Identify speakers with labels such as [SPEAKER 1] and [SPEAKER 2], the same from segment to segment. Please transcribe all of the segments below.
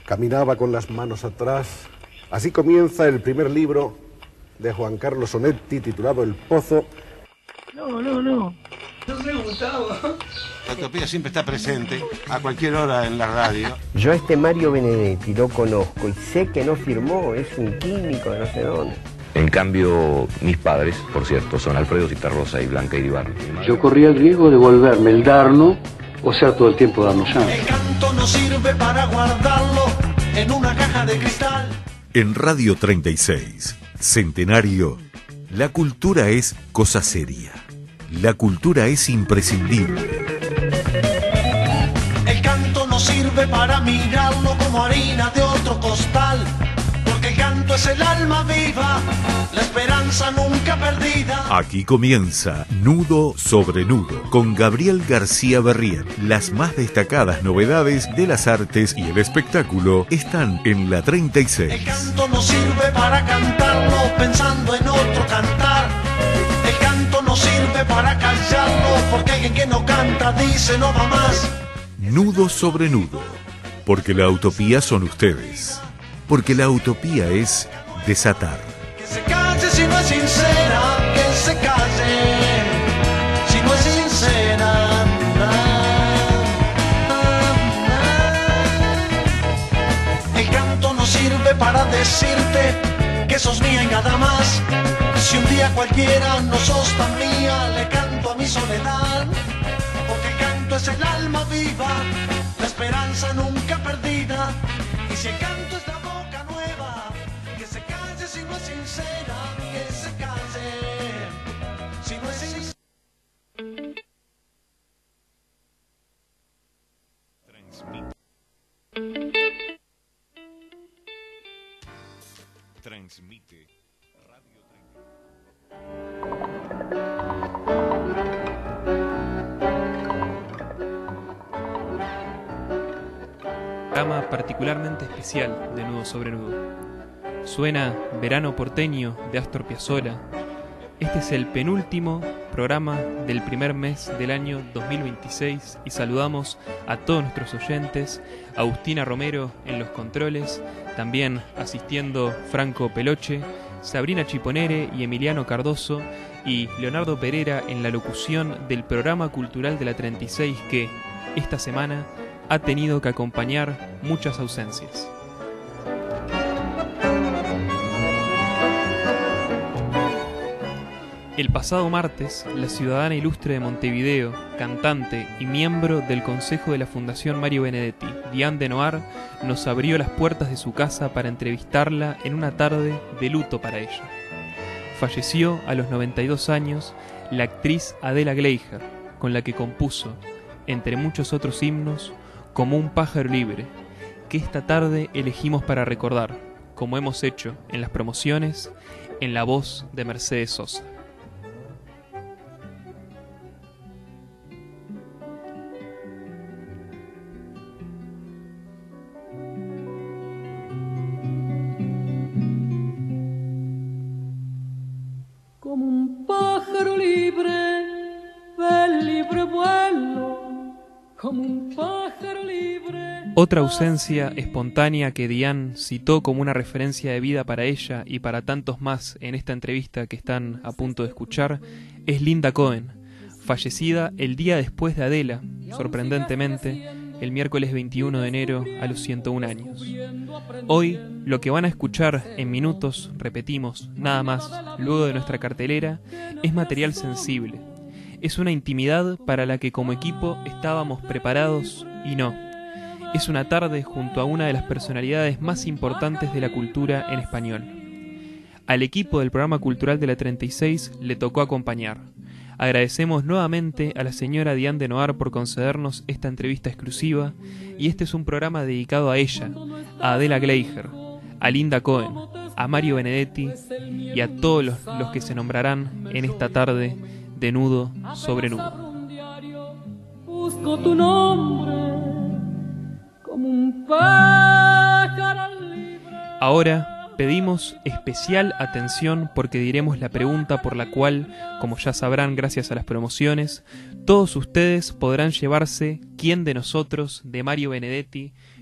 [SPEAKER 1] caminaba con las manos atrás. Así comienza el primer libro de Juan Carlos Onetti, titulado El Pozo.
[SPEAKER 2] No sé, Gustavo.
[SPEAKER 3] La utopía siempre está presente, a cualquier hora en la radio.
[SPEAKER 4] Yo a Mario Benedetti lo conozco y sé que no firmó, es un químico de no sé dónde.
[SPEAKER 5] En cambio, mis padres, por cierto, son Alfredo Citarrosa y Blanca Iribarne.
[SPEAKER 6] Yo corría el riesgo de volverme el Darno, o sea, todo el tiempo darnos chance.
[SPEAKER 7] El canto no sirve para guardarlo en una caja de cristal.
[SPEAKER 8] En Radio 36, Centenario, la cultura es cosa seria. La cultura es imprescindible.
[SPEAKER 7] El canto no sirve para mirarlo como harina de otro costal. Porque el canto es el alma viva, la esperanza nunca perdida.
[SPEAKER 8] Aquí comienza Nudo sobre Nudo con Gabriel García Berrien. Las más destacadas novedades de las artes y el espectáculo están en la 36.
[SPEAKER 7] El canto no sirve para cantarlo pensando en otro cantar. El canto no sirve para callarlo porque alguien que no canta dice no va más.
[SPEAKER 8] Nudo sobre Nudo, porque la utopía son ustedes. Porque la utopía es desatar.
[SPEAKER 7] Que se calle si no es sincera, que se calle si no es sincera. El canto no sirve para decirte que sos mía y nada más. Si un día cualquiera no sos tan mía, le canto a mi soledad. Porque el canto es el alma viva, la esperanza nunca perdida. Y si el canto es la boca nueva, que se calle si no es sincera, que se calle si no es sincera.
[SPEAKER 8] Transmite Radio 30.
[SPEAKER 9] Programa particularmente especial de Nudo sobre Nudo. Suena Verano Porteño de Astor Piazzolla. Este es el penúltimo programa del primer mes del año 2026 y saludamos a todos nuestros oyentes, Agustina Romero en los controles, también asistiendo Franco Peloche, Sabrina Chiponere y Emiliano Cardoso y Leonardo Pereira en la locución del programa cultural de la 36 que, esta semana, ha tenido que acompañar muchas ausencias. El pasado martes, la ciudadana ilustre de Montevideo, cantante y miembro del Consejo de la Fundación Mario Benedetti, Diane de Noar, nos abrió las puertas de su casa para entrevistarla en una tarde de luto para ella. Falleció a los 92 años la actriz Adela Gleijer, con la que compuso, entre muchos otros himnos, Como un pájaro libre, que esta tarde elegimos para recordar, como hemos hecho en las promociones, en la voz de Mercedes Sosa.
[SPEAKER 10] Como un pájaro libre, del libre vuelo, como un pájaro libre.
[SPEAKER 9] Otra ausencia espontánea que Diane citó como una referencia de vida para ella y para tantos más en esta entrevista que están a punto de escuchar es Linda Cohen, fallecida el día después de Adela, sorprendentemente, el miércoles 21 de enero a los 101 años. Hoy, lo que van a escuchar en minutos, repetimos, nada más, luego de nuestra cartelera, es material sensible. Es una intimidad para la que como equipo estábamos preparados y no. Es una tarde junto a una de las personalidades más importantes de la cultura en español. Al equipo del programa cultural de la 36 le tocó acompañar. Agradecemos nuevamente a la señora Diane de Noar por concedernos esta entrevista exclusiva y este es un programa dedicado a ella, a Adela Gleijer, a Linda Cohen, a Mario Benedetti y a todos los que se nombrarán en esta tarde de Nudo sobre Nudo.
[SPEAKER 10] Busco tu nombre como un pájaro libre.
[SPEAKER 9] Ahora pedimos especial atención porque diremos la pregunta por la cual, como ya sabrán gracias a las promociones, todos ustedes podrán llevarse ¿Quién de nosotros? De Mario Benedetti,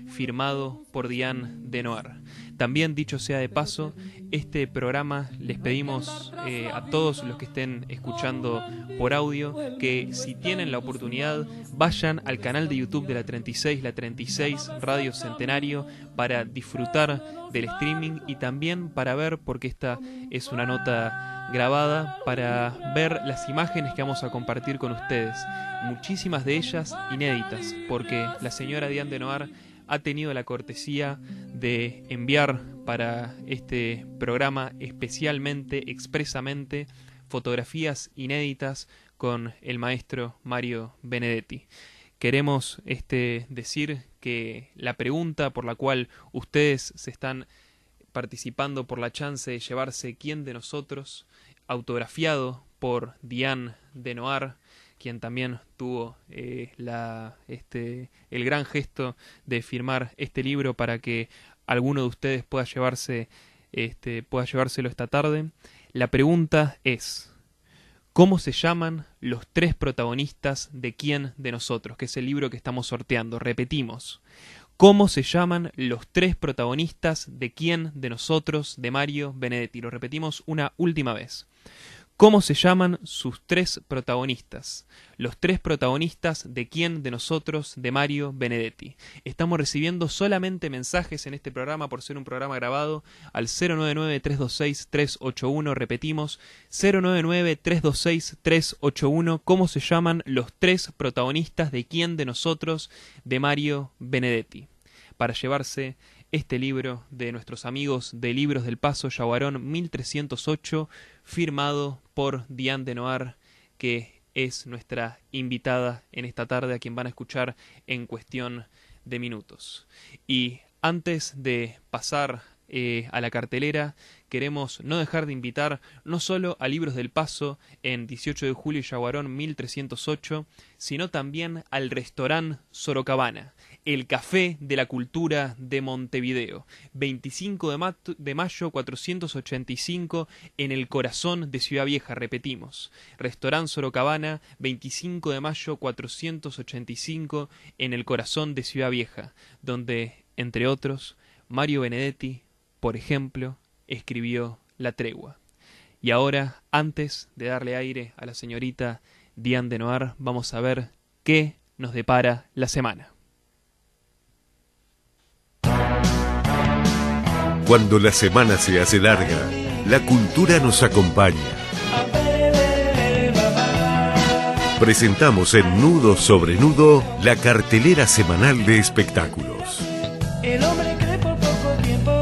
[SPEAKER 9] firmado por Diane Denoir. También, dicho sea de paso, este programa les pedimos a todos los que estén escuchando por audio que si tienen la oportunidad vayan al canal de YouTube de la 36 Radio Centenario para disfrutar del streaming y también para ver, porque esta es una nota grabada, para ver las imágenes que vamos a compartir con ustedes. Muchísimas de ellas inéditas, porque la señora Diane Denoir ha tenido la cortesía de enviar para este programa especialmente, expresamente, fotografías inéditas con el maestro Mario Benedetti. Queremos decir que la pregunta por la cual ustedes se están participando por la chance de llevarse ¿Quién de nosotros?, autografiado por Diane Denoir, quien también tuvo el gran gesto de firmar este libro para que alguno de ustedes pueda llevárselo esta tarde. La pregunta es: ¿cómo se llaman los 3 protagonistas de ¿Quién de nosotros?, que es el libro que estamos sorteando? Repetimos. ¿Cómo se llaman los 3 protagonistas de ¿Quién de nosotros?, de Mario Benedetti? Lo repetimos una última vez. ¿Cómo se llaman sus 3 protagonistas? Los 3 protagonistas de ¿Quién de nosotros?, de Mario Benedetti. Estamos recibiendo solamente mensajes en este programa por ser un programa grabado al 099-326-381. Repetimos, 099-326-381. ¿Cómo se llaman los 3 protagonistas de ¿Quién de nosotros?, de Mario Benedetti? Para llevarse este libro de nuestros amigos de Libros del Paso, Yaguarón 1308, firmado por Diane Denoir, que es nuestra invitada en esta tarde, a quien van a escuchar en cuestión de minutos. Y antes de pasar a la cartelera, queremos no dejar de invitar no solo a Libros del Paso en 18 de julio y Yaguarón 1308, sino también al restaurante Sorocabana, el café de la cultura de Montevideo, 25 de mayo 485, en el corazón de Ciudad Vieja. Repetimos, restaurante Sorocabana, 25 de mayo 485, en el corazón de Ciudad Vieja, donde, entre otros, Mario Benedetti, por ejemplo, escribió La Tregua. Y ahora, antes de darle aire a la señorita Diane Denoir, vamos a ver qué nos depara la semana.
[SPEAKER 8] Cuando la semana se hace larga, la cultura nos acompaña. Presentamos en Nudo sobre Nudo la cartelera semanal de espectáculos.
[SPEAKER 10] El hombre cree por poco tiempo.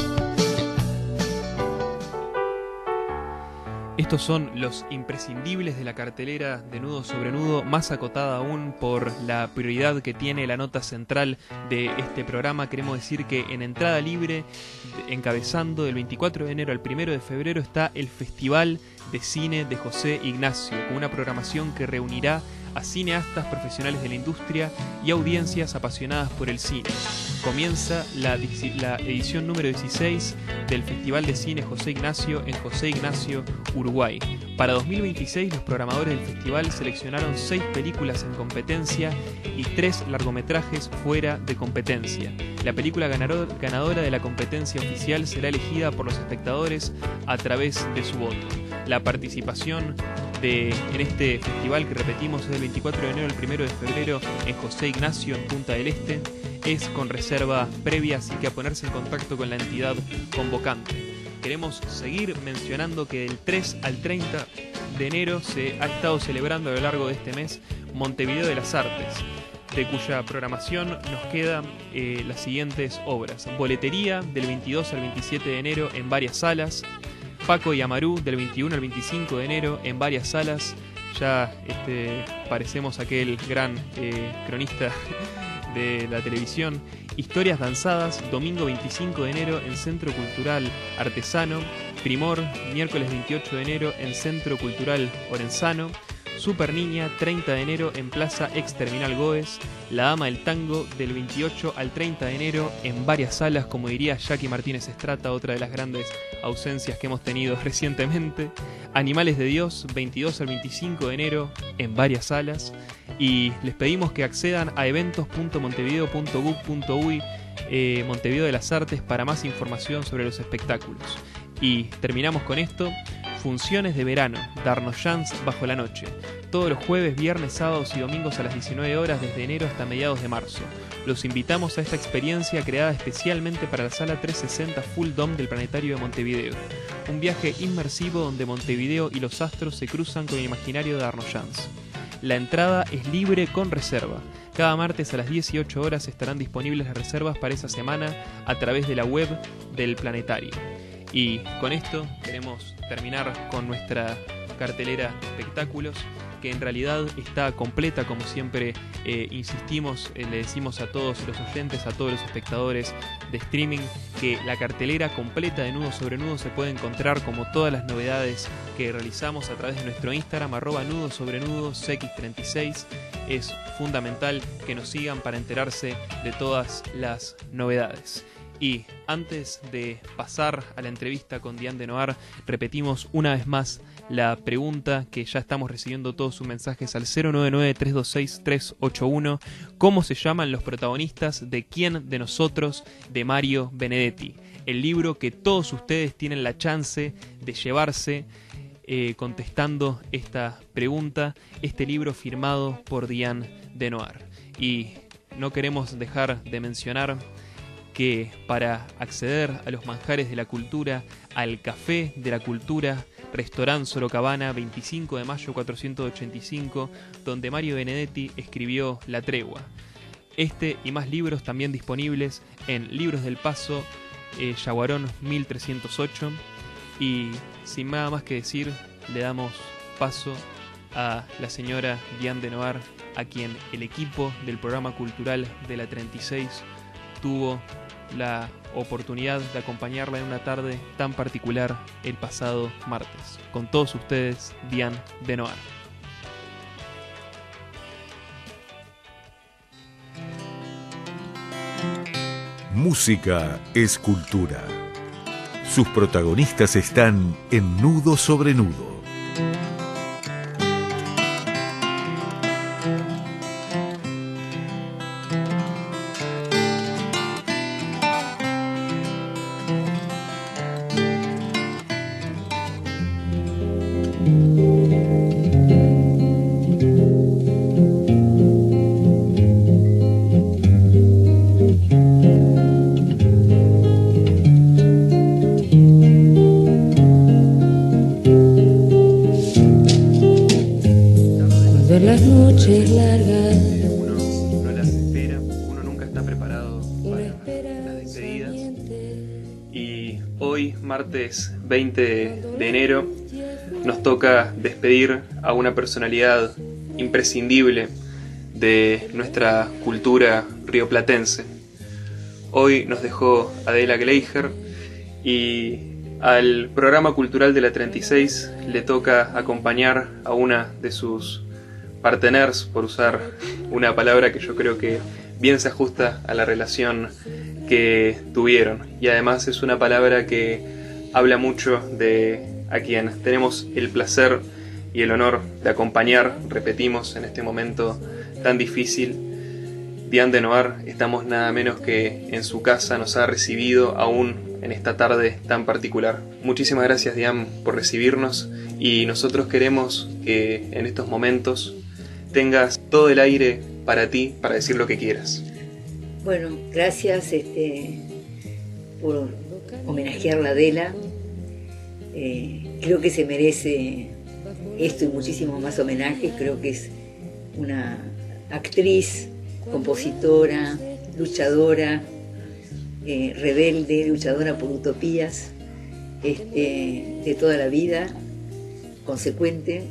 [SPEAKER 9] Estos son los imprescindibles de la cartelera de Nudo sobre Nudo, más acotada aún por la prioridad que tiene la nota central de este programa. Queremos decir que en entrada libre, encabezando del 24 de enero al 1 de febrero, está el Festival de Cine de José Ignacio, con una programación que reunirá a cineastas profesionales de la industria y audiencias apasionadas por el cine. Comienza la edición número 16 del Festival de Cine José Ignacio en José Ignacio, Uruguay. Para 2026, los programadores del festival seleccionaron 6 películas en competencia y 3 largometrajes fuera de competencia. La película ganadora de la competencia oficial será elegida por los espectadores a través de su voto. La participación en este festival, que repetimos, es del 24 de enero al 1 de febrero en José Ignacio, en Punta del Este, es con reserva previa, así que a ponerse en contacto con la entidad convocante. Queremos seguir mencionando que del 3 al 30 de enero se ha estado celebrando a lo largo de este mes Montevideo de las Artes, de cuya programación nos quedan las siguientes obras: Boletería, del 22 al 27 de enero en varias salas; Paco y Amarú, del 21 al 25 de enero en varias salas. Ya parecemos aquel gran cronista de la televisión. Historias danzadas, domingo 25 de enero en Centro Cultural Artesano; Primor, miércoles 28 de enero en Centro Cultural Orenzano; Super Niña, 30 de enero en Plaza Ex Terminal Goes; La Dama del Tango, del 28 al 30 de enero en varias salas, como diría Jackie Martínez Estrata, otra de las grandes ausencias que hemos tenido recientemente; Animales de Dios, 22 al 25 de enero, en varias salas. Y les pedimos que accedan a eventos.montevideo.gov.uy, Montevideo de las Artes, para más información sobre los espectáculos. Y terminamos con esto: funciones de verano, Darnos Chance bajo la noche, todos los jueves, viernes, sábados y domingos a las 19 horas desde enero hasta mediados de marzo. Los invitamos a esta experiencia creada especialmente para la Sala 360 Full Dome del Planetario de Montevideo. Un viaje inmersivo donde Montevideo y los astros se cruzan con el imaginario de Darnos Chance. La entrada es libre con reserva. Cada martes a las 18 horas estarán disponibles las reservas para esa semana a través de la web del Planetario. Y con esto queremos terminar con nuestra cartelera de espectáculos, que en realidad está completa, como siempre insistimos, le decimos a todos los oyentes, a todos los espectadores de streaming, que la cartelera completa de Nudo sobre Nudo se puede encontrar, como todas las novedades que realizamos, a través de nuestro Instagram, @Nudo sobre Nudo CX36. Es fundamental que nos sigan para enterarse de todas las novedades. Y antes de pasar a la entrevista con Diane de Noar, repetimos una vez más la pregunta, que ya estamos recibiendo todos sus mensajes al 099-326-381. ¿Cómo se llaman los protagonistas de ¿Quién de nosotros?, de Mario Benedetti? El libro que todos ustedes tienen la chance de llevarse contestando esta pregunta. Este libro firmado por Diane de Noar. Y no queremos dejar de mencionar que para acceder a los manjares de la cultura, al Café de la Cultura, Restaurant Sorocabana, 25 de mayo 485, donde Mario Benedetti escribió La Tregua. Este y más libros también disponibles en Libros del Paso, Yaguarón 1308. Y sin nada más que decir, le damos paso a la señora Diane de Noar, a quien el equipo del programa cultural de la 36 tuvo la oportunidad de acompañarla en una tarde tan particular el pasado martes. Con todos ustedes, Diane de Noar.
[SPEAKER 8] Música es cultura. Sus protagonistas están en Nudo sobre Nudo.
[SPEAKER 9] Martes 20 de enero nos toca despedir a una personalidad imprescindible de nuestra cultura rioplatense. Hoy nos dejó Adela Gleijer y al programa cultural de la 36 le toca acompañar a una de sus parteners, por usar una palabra que yo creo que bien se ajusta a la relación que tuvieron, y además es una palabra que habla mucho de a quien tenemos el placer y el honor de acompañar, repetimos, en este momento tan difícil. Diane de Noar, estamos nada menos que en su casa, nos ha recibido aún en esta tarde tan particular. Muchísimas gracias, Diane, por recibirnos, y nosotros queremos que en estos momentos tengas todo el aire para ti, para decir lo que quieras.
[SPEAKER 11] Bueno, gracias por homenajear a Adela. Creo que se merece esto y muchísimos más homenajes. Creo que es una actriz, compositora, luchadora, rebelde, luchadora por utopías, de toda la vida, consecuente,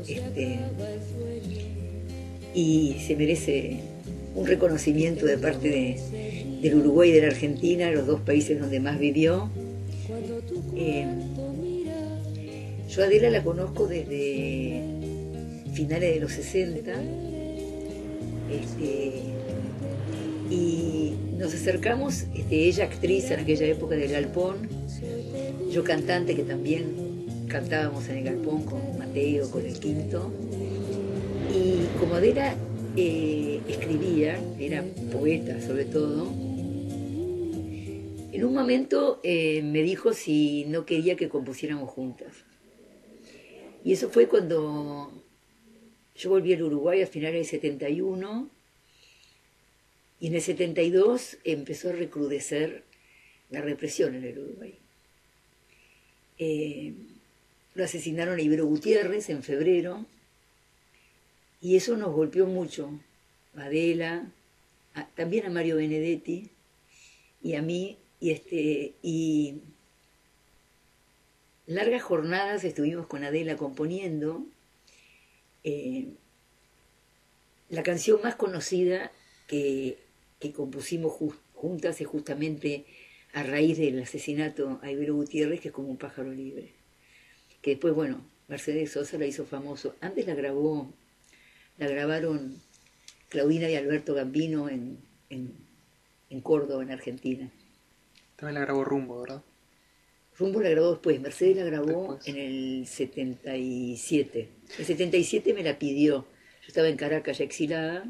[SPEAKER 11] y se merece un reconocimiento de parte del Uruguay y de la Argentina, los dos países donde más vivió. Yo a Adela la conozco desde finales de los 60, y nos acercamos, ella actriz en aquella época del Galpón, yo cantante que también cantábamos en el galpón con Mateo, con el Quinto. Y como Adela escribía, era poeta sobre todo, en un momento me dijo si no quería que compusiéramos juntas. Y eso fue cuando yo volví al Uruguay a finales del 71, y en el 72 empezó a recrudecer la represión en el Uruguay. Lo asesinaron a Ibero Gutiérrez en febrero, y eso nos golpeó mucho, a Adela, también a Mario Benedetti y a mí, y largas jornadas estuvimos con Adela componiendo. La canción más conocida que compusimos juntas es justamente a raíz del asesinato a Ibero Gutiérrez, que es Como un pájaro libre, que después, bueno, Mercedes Sosa la hizo famoso. Antes la grabaron Claudina y Alberto Gambino en Córdoba, en Argentina.
[SPEAKER 12] También la grabó Rumbo, ¿verdad?
[SPEAKER 11] Rumbo la grabó después, Mercedes la grabó en el 77. El 77 me la pidió. Yo estaba en Caracas ya exilada,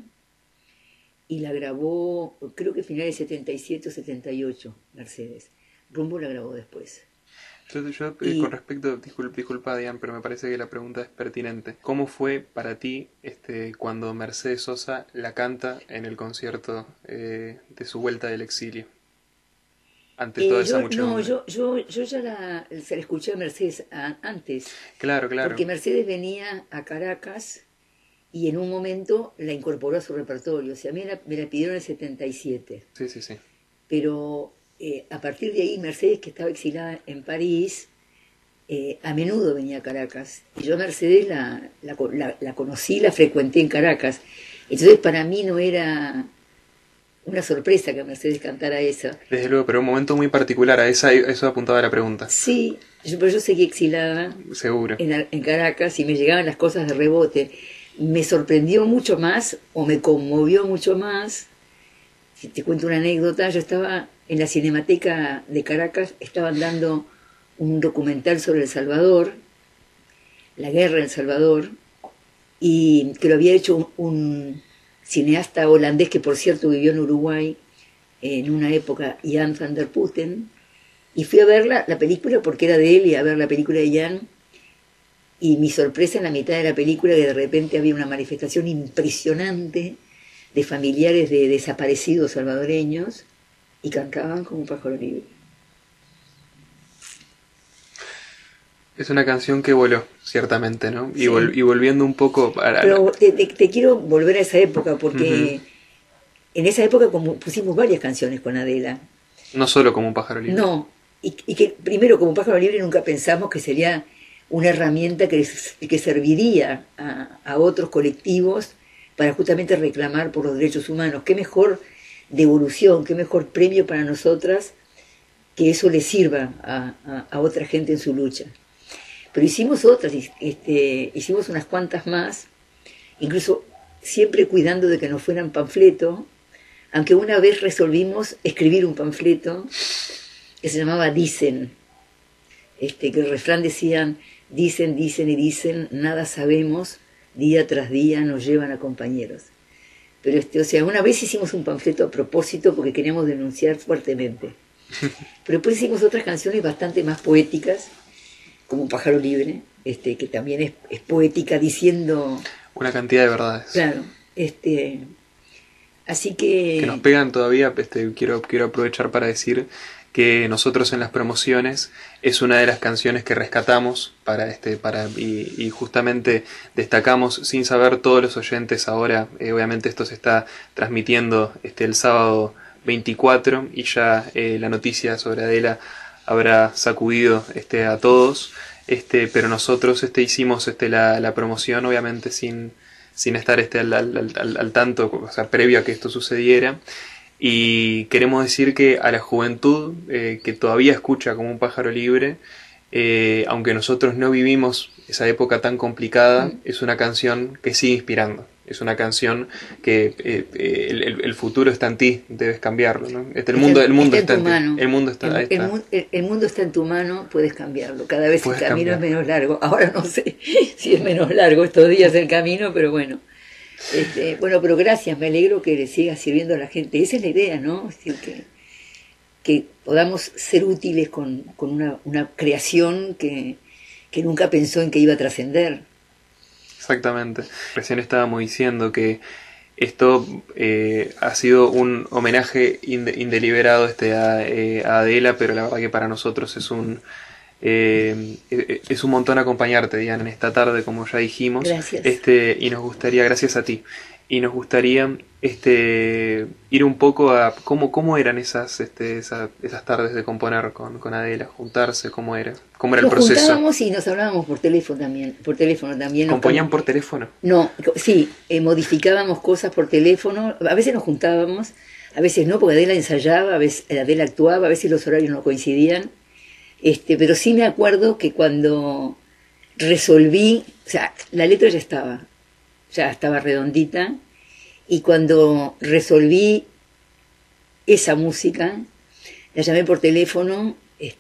[SPEAKER 11] y la grabó, creo que finales de 77 o 78, Mercedes. Rumbo la grabó después.
[SPEAKER 12] Con respecto, disculpa Diane, pero me parece que la pregunta es pertinente. ¿Cómo fue para ti cuando Mercedes Sosa la canta en el concierto de su vuelta del exilio? Ante toda esa muchedumbre. No, yo ya se la escuché a Mercedes antes. Claro. Porque Mercedes venía a Caracas y en un momento la incorporó a su repertorio. O sea, a mí me la pidieron en el 77. Sí. Pero a partir de ahí, Mercedes, que estaba exilada en París, a menudo venía a Caracas. Y yo a Mercedes la conocí, la frecuenté en Caracas. Entonces para mí no era una sorpresa que Mercedes cantara esa. Desde luego, pero un momento muy particular, eso apuntaba la pregunta. Sí, pero yo seguí exilada. Seguro. En Caracas, y me llegaban las cosas de rebote. Me sorprendió mucho más, o me conmovió mucho más. Si te cuento una anécdota, yo estaba en la Cinemateca de Caracas, estaban dando un documental sobre El Salvador, la guerra en El Salvador, y que lo había hecho un cineasta holandés que, por cierto, vivió en Uruguay en una época, Jan van der Putten, y fui a ver la película porque era de él, y a ver la película de Jan, y mi sorpresa en la mitad de la película, que de repente había una manifestación impresionante de familiares de desaparecidos salvadoreños, y cantaban Como un pájaro libre. Es una canción que voló, ciertamente, ¿no? Sí. Y volviendo un poco para... Pero te quiero volver a esa época, porque en esa época pusimos varias canciones con Adela. No solo Como un pájaro libre. No, y que primero Como un pájaro libre nunca pensamos que sería una herramienta que serviría a otros colectivos para justamente reclamar por los derechos humanos. Qué mejor devolución, qué mejor premio para nosotras que eso le sirva a otra gente en su lucha. Pero hicimos otras, hicimos unas cuantas más, incluso siempre cuidando de que no fueran panfleto, aunque una vez resolvimos escribir un panfleto que se llamaba Dicen, que el refrán decían: dicen, dicen y dicen, nada sabemos, día tras día nos llevan a compañeros. Pero o sea, una vez hicimos un panfleto a propósito porque queríamos denunciar fuertemente. Pero después hicimos otras canciones bastante más poéticas, como Un pájaro libre, que también es poética, diciendo una cantidad de verdades. Claro, así que nos pegan todavía. Quiero aprovechar para decir que nosotros en las promociones es una de las canciones que rescatamos y justamente destacamos, sin saber todos los oyentes ahora, obviamente esto se está transmitiendo el sábado 24 y ya la noticia sobre Adela habrá sacudido a todos, pero nosotros hicimos la promoción obviamente sin estar al tanto, o sea, previo a que esto sucediera. Y queremos decir que a la juventud que todavía escucha Como un pájaro libre, aunque nosotros no vivimos esa época tan complicada, es una canción que sigue inspirando. Es una canción que el futuro está en ti, debes cambiarlo, ¿no? El mundo está en ti. El mundo está, ahí está.
[SPEAKER 11] El mundo está en tu mano, puedes cambiarlo. Cada vez el camino
[SPEAKER 12] cambiar.
[SPEAKER 11] es menos largo. Ahora no sé si es menos largo estos días el camino, pero bueno. Bueno, pero gracias, me alegro que le siga sirviendo a la gente. Esa es la idea, ¿no? Es decir, que podamos ser útiles con una creación que nunca pensó en que iba a trascender.
[SPEAKER 12] Exactamente. Recién estábamos diciendo que esto ha sido un homenaje indeliberado a Adela, pero la verdad que para nosotros es un montón acompañarte, Diana, en esta tarde, como ya dijimos.
[SPEAKER 11] Gracias.
[SPEAKER 12] Y nos gustaría, gracias a ti, y nos gustaría ir un poco a cómo eran esas tardes de componer con Adela, juntarse, cómo era el proceso.
[SPEAKER 11] Nos juntábamos y nos hablábamos por teléfono también.
[SPEAKER 12] ¿Componían por teléfono?
[SPEAKER 11] No, sí, modificábamos cosas por teléfono, a veces nos juntábamos, a veces no, porque Adela ensayaba, a veces Adela actuaba, a veces los horarios no coincidían, pero sí me acuerdo que cuando resolví, o sea, la letra ya estaba redondita, y cuando resolví esa música, la llamé por teléfono.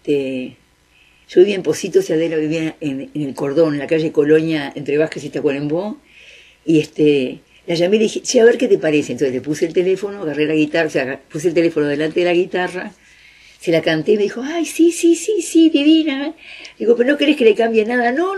[SPEAKER 11] Yo vivía en Positos y Adela vivía en el Cordón, en la calle Colonia, entre Vázquez y Tacuarembó, y la llamé y le dije, che, a ver qué te parece. Entonces le puse el teléfono, agarré la guitarra, o sea, puse el teléfono delante de la guitarra, se la canté y me dijo, ay, sí, divina. Digo, pero ¿no querés que le cambie nada? No.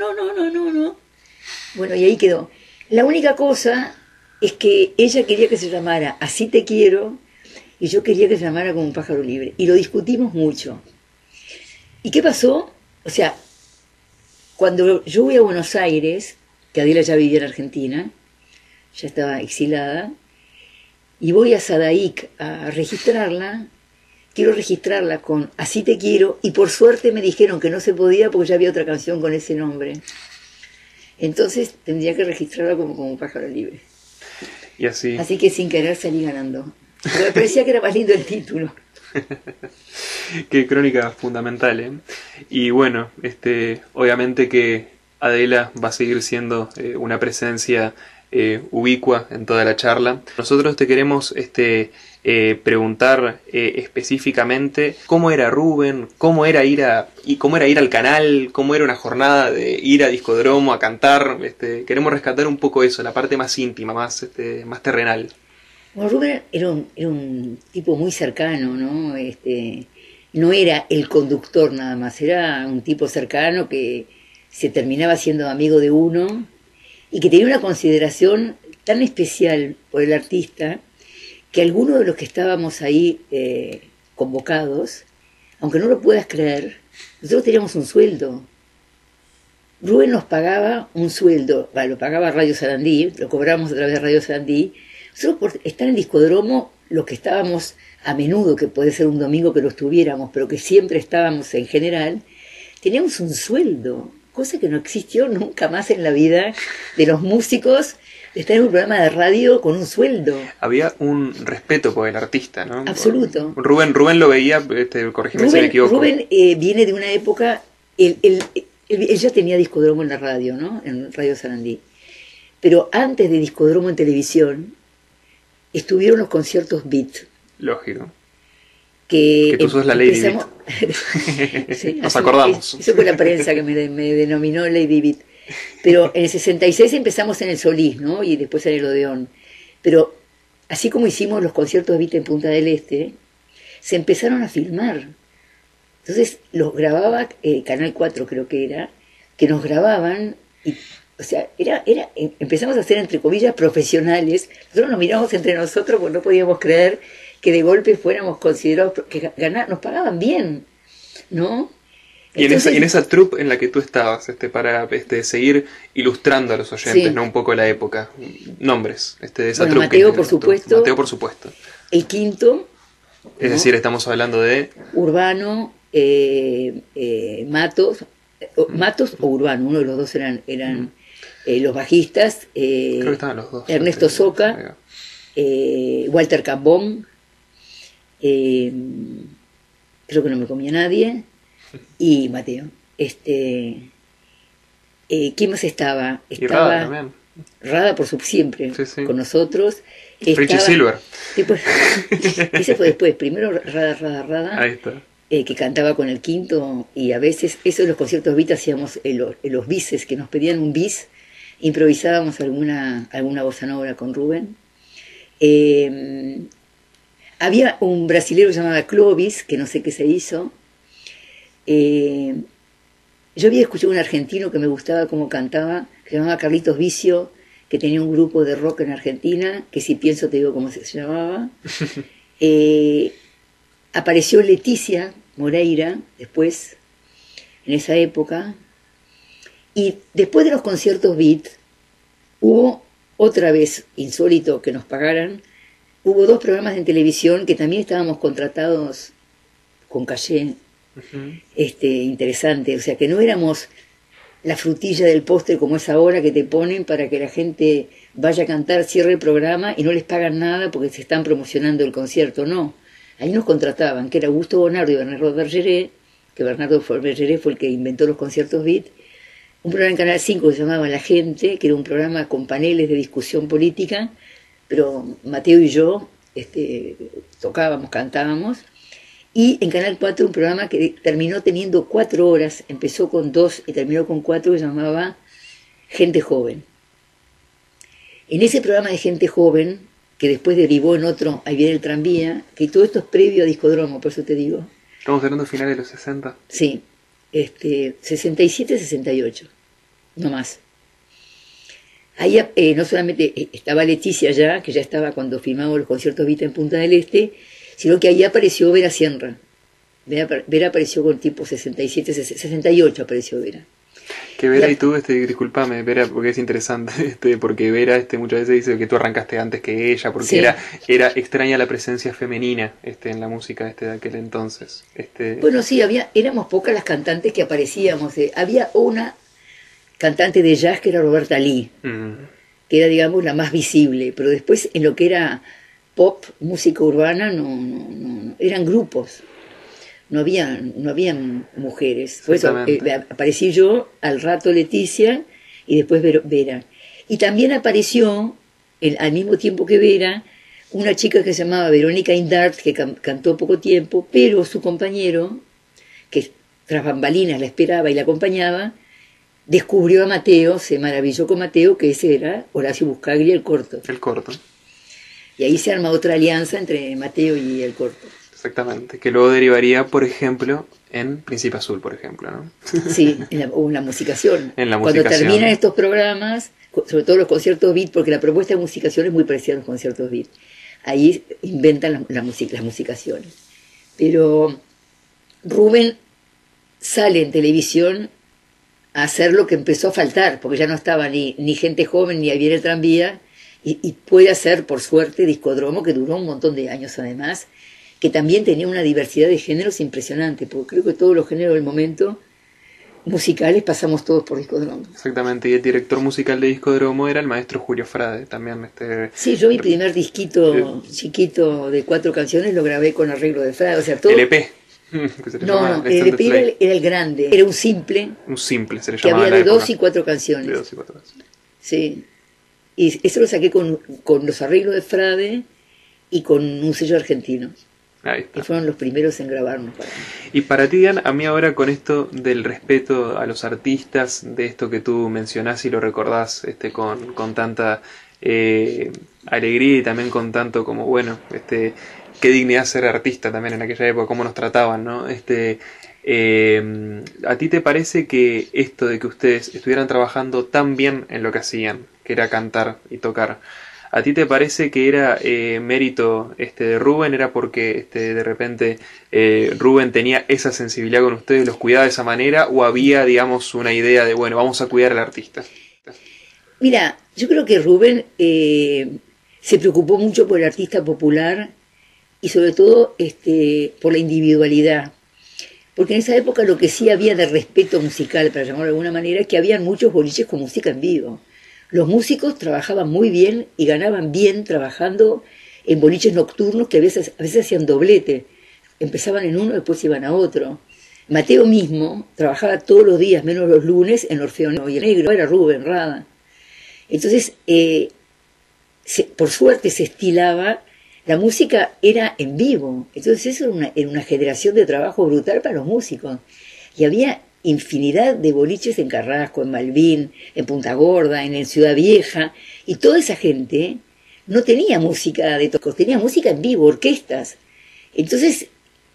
[SPEAKER 11] Bueno, y ahí quedó. La única cosa es que ella quería que se llamara Así te quiero, y yo quería que se llamara Como un pájaro libre. Y lo discutimos mucho. ¿Y qué pasó? O sea, cuando yo voy a Buenos Aires, que Adela ya vivía en Argentina, ya estaba exilada, y voy a Sadaic a registrarla, quiero registrarla con Así te quiero, y por suerte me dijeron que no se podía porque ya había otra canción con ese nombre. Entonces tendría que registrarla como un pájaro libre.
[SPEAKER 12] Y así.
[SPEAKER 11] Así que sin querer salí ganando. Pero me parecía que era más lindo el título.
[SPEAKER 12] Qué crónica fundamental, ¿eh? Y bueno, obviamente que Adela va a seguir siendo una presencia ubicua en toda la charla. Nosotros te queremos preguntar específicamente cómo era Rubén, cómo era ir al canal, cómo era una jornada de ir a Discodromo a cantar. Queremos rescatar un poco eso, la parte más íntima, más terrenal.
[SPEAKER 11] Bueno, Rubén era un tipo muy cercano, ¿no? No era el conductor nada más, era un tipo cercano que se terminaba siendo amigo de uno y que tenía una consideración tan especial por el artista que algunos de los que estábamos ahí convocados, aunque no lo puedas creer, nosotros teníamos un sueldo. Rubén nos pagaba un sueldo, lo pagaba Radio Sarandí, lo cobramos a través de Radio Sarandí. Nosotros por estar en Discodromo, los que estábamos a menudo, que puede ser un domingo que lo estuviéramos, pero que siempre estábamos en general, teníamos un sueldo, cosa que no existió nunca más en la vida de los músicos, de estar en un programa de radio con un sueldo.
[SPEAKER 12] Había un respeto por el artista, ¿no?
[SPEAKER 11] Absoluto.
[SPEAKER 12] Rubén lo veía, corrígeme si me equivoco.
[SPEAKER 11] Rubén viene de una época, él ya tenía Discodromo en la radio, ¿no? En Radio Sarandí. Pero antes de Discodromo en televisión, estuvieron los conciertos Beat.
[SPEAKER 12] Lógico.
[SPEAKER 11] Que
[SPEAKER 12] tú sos la Lady Beat.
[SPEAKER 11] Sí,
[SPEAKER 12] nos acordamos.
[SPEAKER 11] Eso fue la prensa que me denominó Lady Beat. Pero en el 66 empezamos en el Solís, ¿no? Y después en el Odeón. Pero así como hicimos los conciertos Beat en Punta del Este, se empezaron a filmar. Entonces los grababa Canal 4, creo que era, que nos grababan y, o sea, empezamos a ser, entre comillas, profesionales. Nosotros nos miramos entre nosotros porque no podíamos creer que de golpe fuéramos considerados, que nos pagaban bien, ¿no?
[SPEAKER 12] Entonces, y en esa troupe en la que tú estabas, para seguir ilustrando a los oyentes,
[SPEAKER 11] sí,
[SPEAKER 12] ¿no? Un poco la época, nombres de esa
[SPEAKER 11] bueno,
[SPEAKER 12] troupe.
[SPEAKER 11] Mateo, por supuesto.
[SPEAKER 12] Mateo, por supuesto.
[SPEAKER 11] El Quinto.
[SPEAKER 12] Es
[SPEAKER 11] ¿no?
[SPEAKER 12] decir, estamos hablando de...
[SPEAKER 11] Urbano, Matos o Urbano, uno de los dos eran los bajistas.
[SPEAKER 12] Creo que estaban los dos.
[SPEAKER 11] Ernesto Soca, Walter Cambón, creo que no me comía nadie, y Mateo. ¿Quién más estaba?
[SPEAKER 12] Y Rada también.
[SPEAKER 11] Rada por siempre, con nosotros.
[SPEAKER 12] Richie Silver.
[SPEAKER 11] Después, ese fue después, primero Rada.
[SPEAKER 12] Ahí está.
[SPEAKER 11] Que cantaba con el quinto, y a veces, eso en los conciertos beat hacíamos los bises, que nos pedían un bis, improvisábamos alguna bossa nova con Rubén. Había un brasilero que se llamaba Clovis, que no sé qué se hizo. Yo había escuchado un argentino que me gustaba cómo cantaba, que se llamaba Carlitos Vicio, que tenía un grupo de rock en Argentina, que si pienso te digo cómo se llamaba. Apareció Leticia Moreira después, en esa época, y después de los conciertos beat hubo otra vez, insólito que nos pagaran, hubo 2 programas en televisión que también estábamos contratados con caché interesante, o sea que no éramos la frutilla del postre como es ahora, que te ponen para que la gente vaya a cantar, cierre el programa y no les pagan nada porque se están promocionando el concierto, no. Ahí nos contrataban, que era Augusto Bonardo y Bernardo Bergeré, que Bernardo Bergeré fue el que inventó los conciertos beat, un programa en Canal 5 que se llamaba La Gente, que era un programa con paneles de discusión política, pero Mateo y yo tocábamos, cantábamos, y en Canal 4 un programa que terminó teniendo 4 horas, empezó con 2 y terminó con 4, que se llamaba Gente Joven. En ese programa de Gente Joven, que después derivó en otro, Ahí viene el tranvía, que todo esto es previo a Discodromo, por eso te digo.
[SPEAKER 12] Estamos hablando finales de los 60.
[SPEAKER 11] Sí, 67, 68, no más. Ahí no solamente estaba Leticia ya, que ya estaba cuando filmamos los conciertos Vita en Punta del Este, sino que ahí apareció Vera Sierra. Vera apareció con tipo 67, 68 apareció Vera.
[SPEAKER 12] Que Vera y tú, discúlpame, Vera, porque es interesante, porque Vera muchas veces dice que tú arrancaste antes que ella, porque sí, era extraña la presencia femenina en la música de aquel entonces.
[SPEAKER 11] Bueno, sí, éramos pocas las cantantes que aparecíamos. Había una cantante de jazz que era Roberta Lee, que era, digamos, la más visible, pero después en lo que era pop, música urbana, no eran grupos. No habían mujeres. Por eso aparecí yo, al rato Leticia y después Vera. Y también apareció, al mismo tiempo que Vera, una chica que se llamaba Verónica Indart, que cantó poco tiempo, pero su compañero, que tras bambalinas la esperaba y la acompañaba, descubrió a Mateo, se maravilló con Mateo, que ese era Horacio Buscaglia, el Corto.
[SPEAKER 12] El Corto.
[SPEAKER 11] Y ahí se arma otra alianza entre Mateo y el Corto.
[SPEAKER 12] Exactamente, que luego derivaría, por ejemplo, en Príncipe Azul, por ejemplo, ¿no?
[SPEAKER 11] Sí, en la musicación.
[SPEAKER 12] En la
[SPEAKER 11] Cuando terminan estos programas, sobre todo los conciertos beat, porque la propuesta de musicación es muy parecida a los conciertos beat, ahí inventan las musicaciones. Pero Rubén sale en televisión a hacer lo que empezó a faltar, porque ya no estaba ni Gente Joven, ni Ahí viene el tranvía, y puede hacer, por suerte, Discodromo, que duró un montón de años además, que también tenía una diversidad de géneros impresionante, porque creo que todos los géneros del momento musicales pasamos todos por Discodromo.
[SPEAKER 12] Exactamente, y el director musical de Discodromo era el maestro Julio Frade, también.
[SPEAKER 11] Sí, yo mi primer disquito chiquito de 4 canciones lo grabé con arreglo de Frade, o sea, todo...
[SPEAKER 12] LP.
[SPEAKER 11] No, el LP era el grande, era un simple.
[SPEAKER 12] Un simple, se le
[SPEAKER 11] llamaba. Que había de 2 y 4 canciones.
[SPEAKER 12] De 2 y 4 canciones.
[SPEAKER 11] Sí, y eso lo saqué con los arreglos de Frade y con un sello argentino.
[SPEAKER 12] Ahí está.
[SPEAKER 11] Que fueron los primeros en grabarnos para mí.
[SPEAKER 12] Y para ti, Diana, a mí ahora con esto del respeto a los artistas, de esto que tú mencionás y lo recordás con tanta alegría y también con tanto como, bueno, qué dignidad ser artista también en aquella época, cómo nos trataban, ¿no? ¿A ti te parece que esto de que ustedes estuvieran trabajando tan bien en lo que hacían, que era cantar y tocar, ¿a ti te parece que era mérito de Rubén? ¿Era porque de repente Rubén tenía esa sensibilidad con ustedes, los cuidaba de esa manera? ¿O había, digamos, una idea de, bueno, vamos a cuidar al artista?
[SPEAKER 11] Mira, yo creo que Rubén se preocupó mucho por el artista popular y sobre todo por la individualidad. Porque en esa época lo que sí había de respeto musical, para llamarlo de alguna manera, es que habían muchos boliches con música en vivo. Los músicos trabajaban muy bien y ganaban bien trabajando en boliches nocturnos que a veces hacían doblete. Empezaban en uno, después iban a otro. Mateo mismo trabajaba todos los días, menos los lunes, en Orfeo y el Negro. Era Rubén Rada. Entonces, por suerte se estilaba, la música era en vivo, entonces eso era una generación de trabajo brutal para los músicos. Y había infinidad de boliches en Carrasco, en Malvin, en Punta Gorda, en Ciudad Vieja, y toda esa gente no tenía música de tocos, tenía música en vivo, orquestas. Entonces,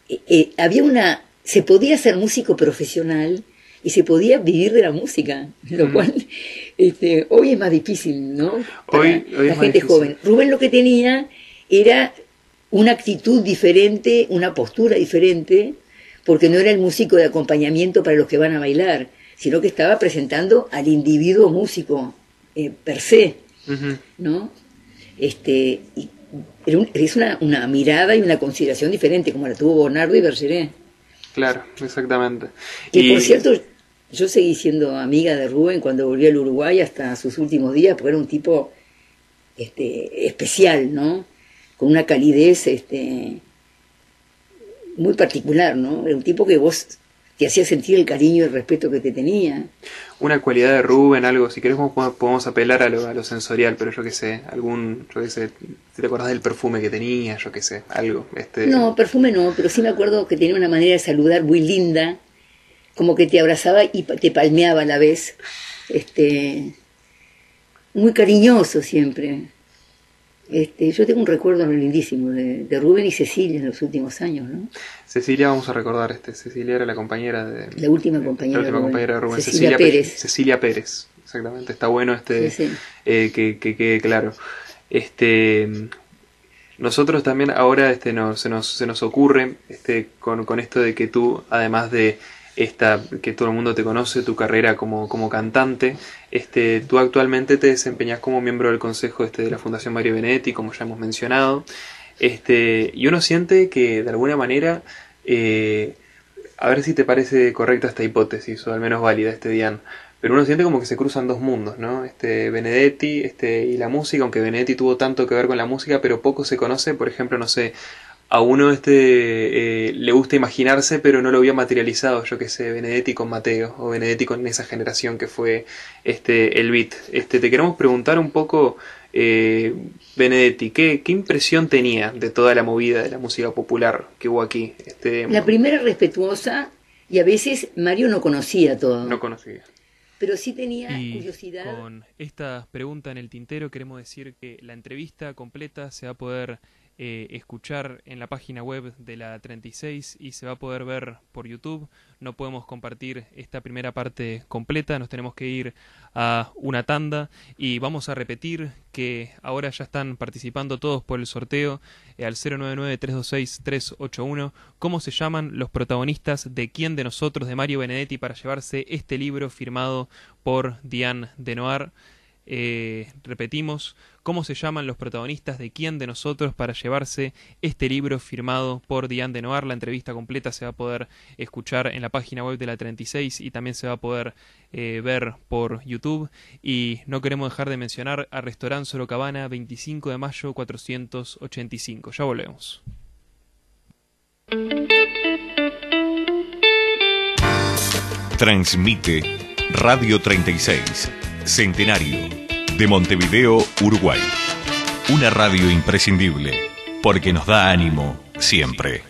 [SPEAKER 11] se podía ser músico profesional y se podía vivir de la música, lo cual hoy es más difícil, ¿no? Para la gente joven. Rubén lo que tenía era una actitud diferente, una postura diferente, porque no era el músico de acompañamiento para los que van a bailar, sino que estaba presentando al individuo músico per se, ¿no? Es una mirada y una consideración diferente, como la tuvo Bonardo y Bergeret.
[SPEAKER 12] Claro, exactamente.
[SPEAKER 11] Y por cierto, yo seguí siendo amiga de Rubén cuando volví al Uruguay hasta sus últimos días, porque era un tipo especial, ¿no? Con una calidez muy particular, ¿no? Era un tipo que vos te hacía sentir el cariño y el respeto que te tenía.
[SPEAKER 12] Una cualidad de Rubén, algo, si querés podemos apelar a lo sensorial, pero yo qué sé, si te acordás del perfume que tenía, yo qué sé, algo.
[SPEAKER 11] No, perfume no, pero sí me acuerdo que tenía una manera de saludar muy linda, como que te abrazaba y te palmeaba a la vez, muy cariñoso siempre. Yo tengo un recuerdo lindísimo de Rubén y Cecilia en los últimos años, ¿no?
[SPEAKER 12] Cecilia, vamos a recordar, Cecilia era la compañera de...
[SPEAKER 11] La última compañera
[SPEAKER 12] de Rubén.
[SPEAKER 11] Cecilia Pérez.
[SPEAKER 12] Cecilia Pérez, exactamente, está bueno
[SPEAKER 11] sí.
[SPEAKER 12] Que quede claro. Nosotros también ahora se nos ocurre con esto de que tú, además de que todo el mundo te conoce, tu carrera como cantante, tú actualmente te desempeñas como miembro del consejo de la Fundación Mario Benedetti, como ya hemos mencionado, y uno siente que de alguna manera, a ver si te parece correcta esta hipótesis, o al menos válida, Dian, pero uno siente como que se cruzan dos mundos, ¿no? Benedetti y la música, aunque Benedetti tuvo tanto que ver con la música, pero poco se conoce, por ejemplo, no sé, a uno le gusta imaginarse, pero no lo había materializado, yo que sé, Benedetti con Mateo, o Benedetti con esa generación que fue el beat. Te queremos preguntar un poco, Benedetti, ¿qué impresión tenía de toda la movida de la música popular que hubo aquí?
[SPEAKER 11] La primera respetuosa, y a veces Mario no conocía todo.
[SPEAKER 12] No conocía.
[SPEAKER 11] Pero sí tenía curiosidad.
[SPEAKER 9] Con esta pregunta en el tintero queremos decir que la entrevista completa se va a poder escuchar en la página web de la 36 y se va a poder ver por YouTube. No podemos compartir esta primera parte completa, nos tenemos que ir a una tanda y vamos a repetir que ahora ya están participando todos por el sorteo al 099-326-381. ¿Cómo se llaman los protagonistas de Quién de Nosotros de Mario Benedetti para llevarse este libro firmado por Diane Denoir? Repetimos, ¿cómo se llaman los protagonistas de Quién de Nosotros para llevarse este libro firmado por Diane Denoir? La entrevista completa se va a poder escuchar en la página web de la 36 y también se va a poder ver por YouTube. Y no queremos dejar de mencionar a Restaurant Sorocabana, 25 de mayo 485. Ya volvemos.
[SPEAKER 8] Transmite Radio 36, Centenario, de Montevideo, Uruguay. Una radio imprescindible, porque nos da ánimo siempre.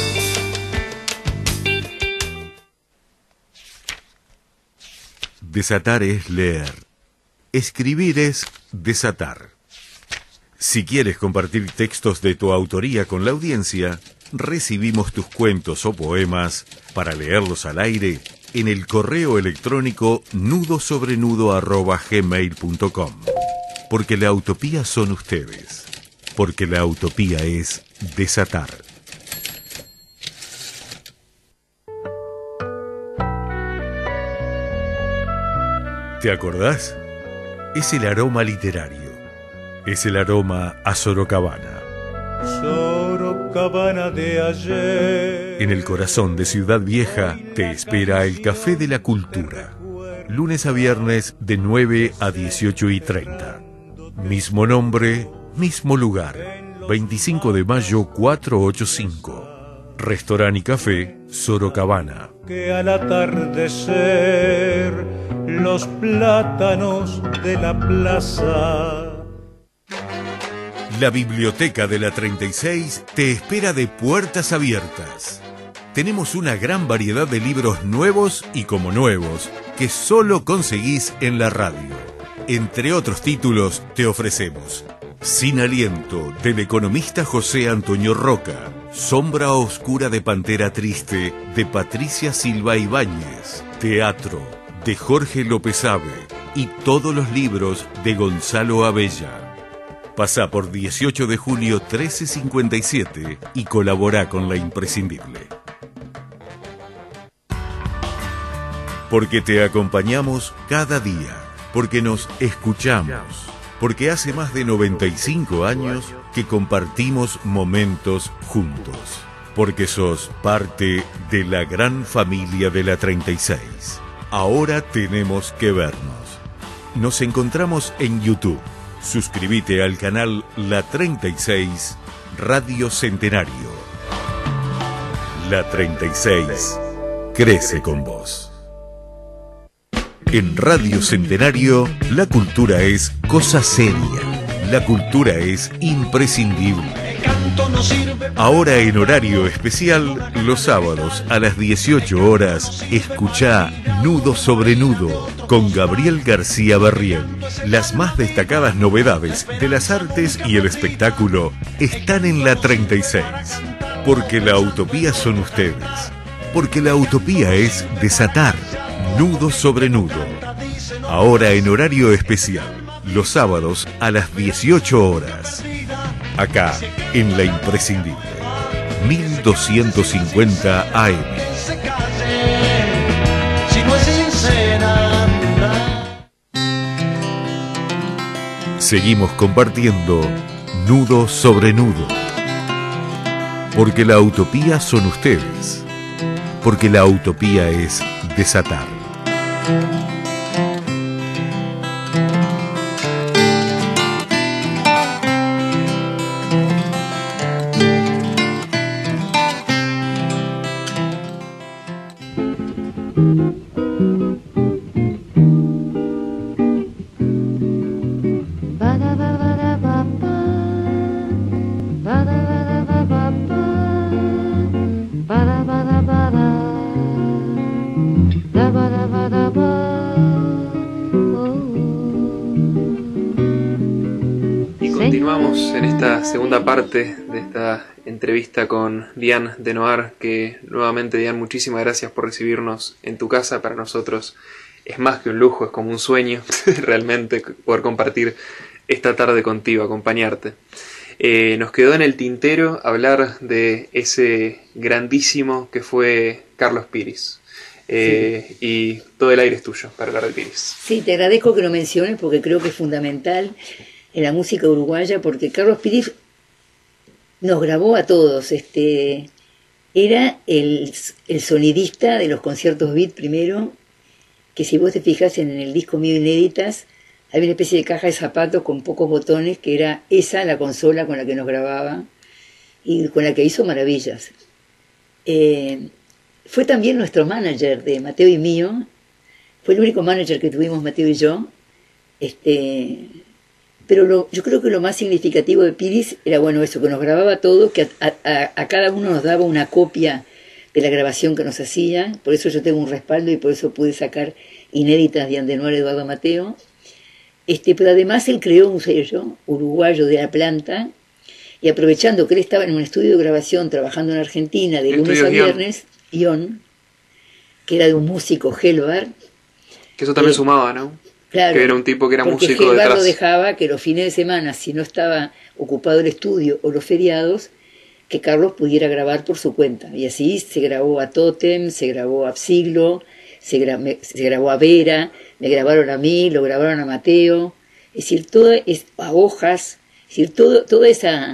[SPEAKER 8] Desatar es leer. Escribir es desatar. Si quieres compartir textos de tu autoría con la audiencia, recibimos tus cuentos o poemas para leerlos al aire en el correo electrónico nudosobrenudo@gmail.com. Porque la utopía son ustedes. Porque la utopía es desatar. ¿Te acordás? Es el aroma literario. Es el aroma a Sorocabana.
[SPEAKER 10] Sorocabana de ayer.
[SPEAKER 8] En el corazón de Ciudad Vieja te espera el Café de la Cultura. Lunes a viernes de 9 a 18:30. Mismo nombre, mismo lugar. 25 de mayo 485. Restaurante y Café Sorocabana.
[SPEAKER 10] Que al atardecer los plátanos de la plaza.
[SPEAKER 8] La Biblioteca de la 36 te espera de puertas abiertas. Tenemos una gran variedad de libros nuevos y como nuevos que solo conseguís en la radio. Entre otros títulos te ofrecemos Sin Aliento, del economista José Antonio Roca, Sombra Oscura de Pantera Triste, de Patricia Silva Ibáñez, Teatro, de Jorge López Ave, y todos los libros de Gonzalo Abella. Pasá por 18 de julio 1357 y colabora con La Imprescindible. Porque te acompañamos cada día, porque nos escuchamos, porque hace más de 95 años que compartimos momentos juntos, porque sos parte de la gran familia de la 36. Ahora tenemos que vernos. Nos encontramos en YouTube. Suscríbete al canal La 36 Radio Centenario. La 36 crece con vos. En Radio Centenario, la cultura es cosa seria. La cultura es imprescindible. Ahora en horario especial, los sábados a las 18 horas, escuchá Nudo sobre Nudo con Gabriel García Barriel. Las más destacadas novedades de las artes y el espectáculo están en la 36. Porque la utopía son ustedes. Porque la utopía es desatar. Nudo sobre Nudo. Ahora en horario especial, los sábados a las 18 horas. Acá, en La Imprescindible, 1250 AM. Seguimos compartiendo Nudo sobre Nudo. Porque la utopía son ustedes. Porque la utopía es desatar.
[SPEAKER 12] Continuamos en esta segunda parte de esta entrevista con Diane Denoir, que nuevamente, Diane, muchísimas gracias por recibirnos en tu casa. Para nosotros es más que un lujo, es como un sueño realmente poder compartir esta tarde contigo, acompañarte. Nos quedó en el tintero hablar de ese grandísimo que fue Carlos Piris. Sí. Y todo el aire es tuyo para hablar de Piris.
[SPEAKER 11] Sí, te agradezco que lo menciones porque creo que es fundamental en la música uruguaya, porque Carlos Piris nos grabó a todos. Era el sonidista de los conciertos beat primero, que si vos te fijas en el disco mío Inéditas, había una especie de caja de zapatos con pocos botones, que era esa la consola con la que nos grababa y con la que hizo maravillas. Fue también nuestro manager de Mateo y mío, fue el único manager que tuvimos Mateo y yo. Pero yo creo que lo más significativo de Piris era, bueno, eso, que nos grababa todo, que a cada uno nos daba una copia de la grabación que nos hacía. Por eso yo tengo un respaldo y por eso pude sacar Inéditas de Diane Denoir, Eduardo Mateo. Pero además él creó un sello uruguayo de La Planta, y aprovechando que él estaba en un estudio de grabación trabajando en Argentina de lunes a viernes, Ion, que era de un músico, Gelbar.
[SPEAKER 12] Que eso también sumaba, ¿no?
[SPEAKER 11] Claro,
[SPEAKER 12] que era un tipo que era músico
[SPEAKER 11] detrás. Porque
[SPEAKER 12] detrás.
[SPEAKER 11] Lo dejaba que los fines de semana, si no estaba ocupado el estudio o los feriados, que Carlos pudiera grabar por su cuenta. Y así se grabó a Totem, se grabó a Siglo, se grabó a Vera, me grabaron a mí, lo grabaron a Mateo. Es decir, a Hojas, es decir, toda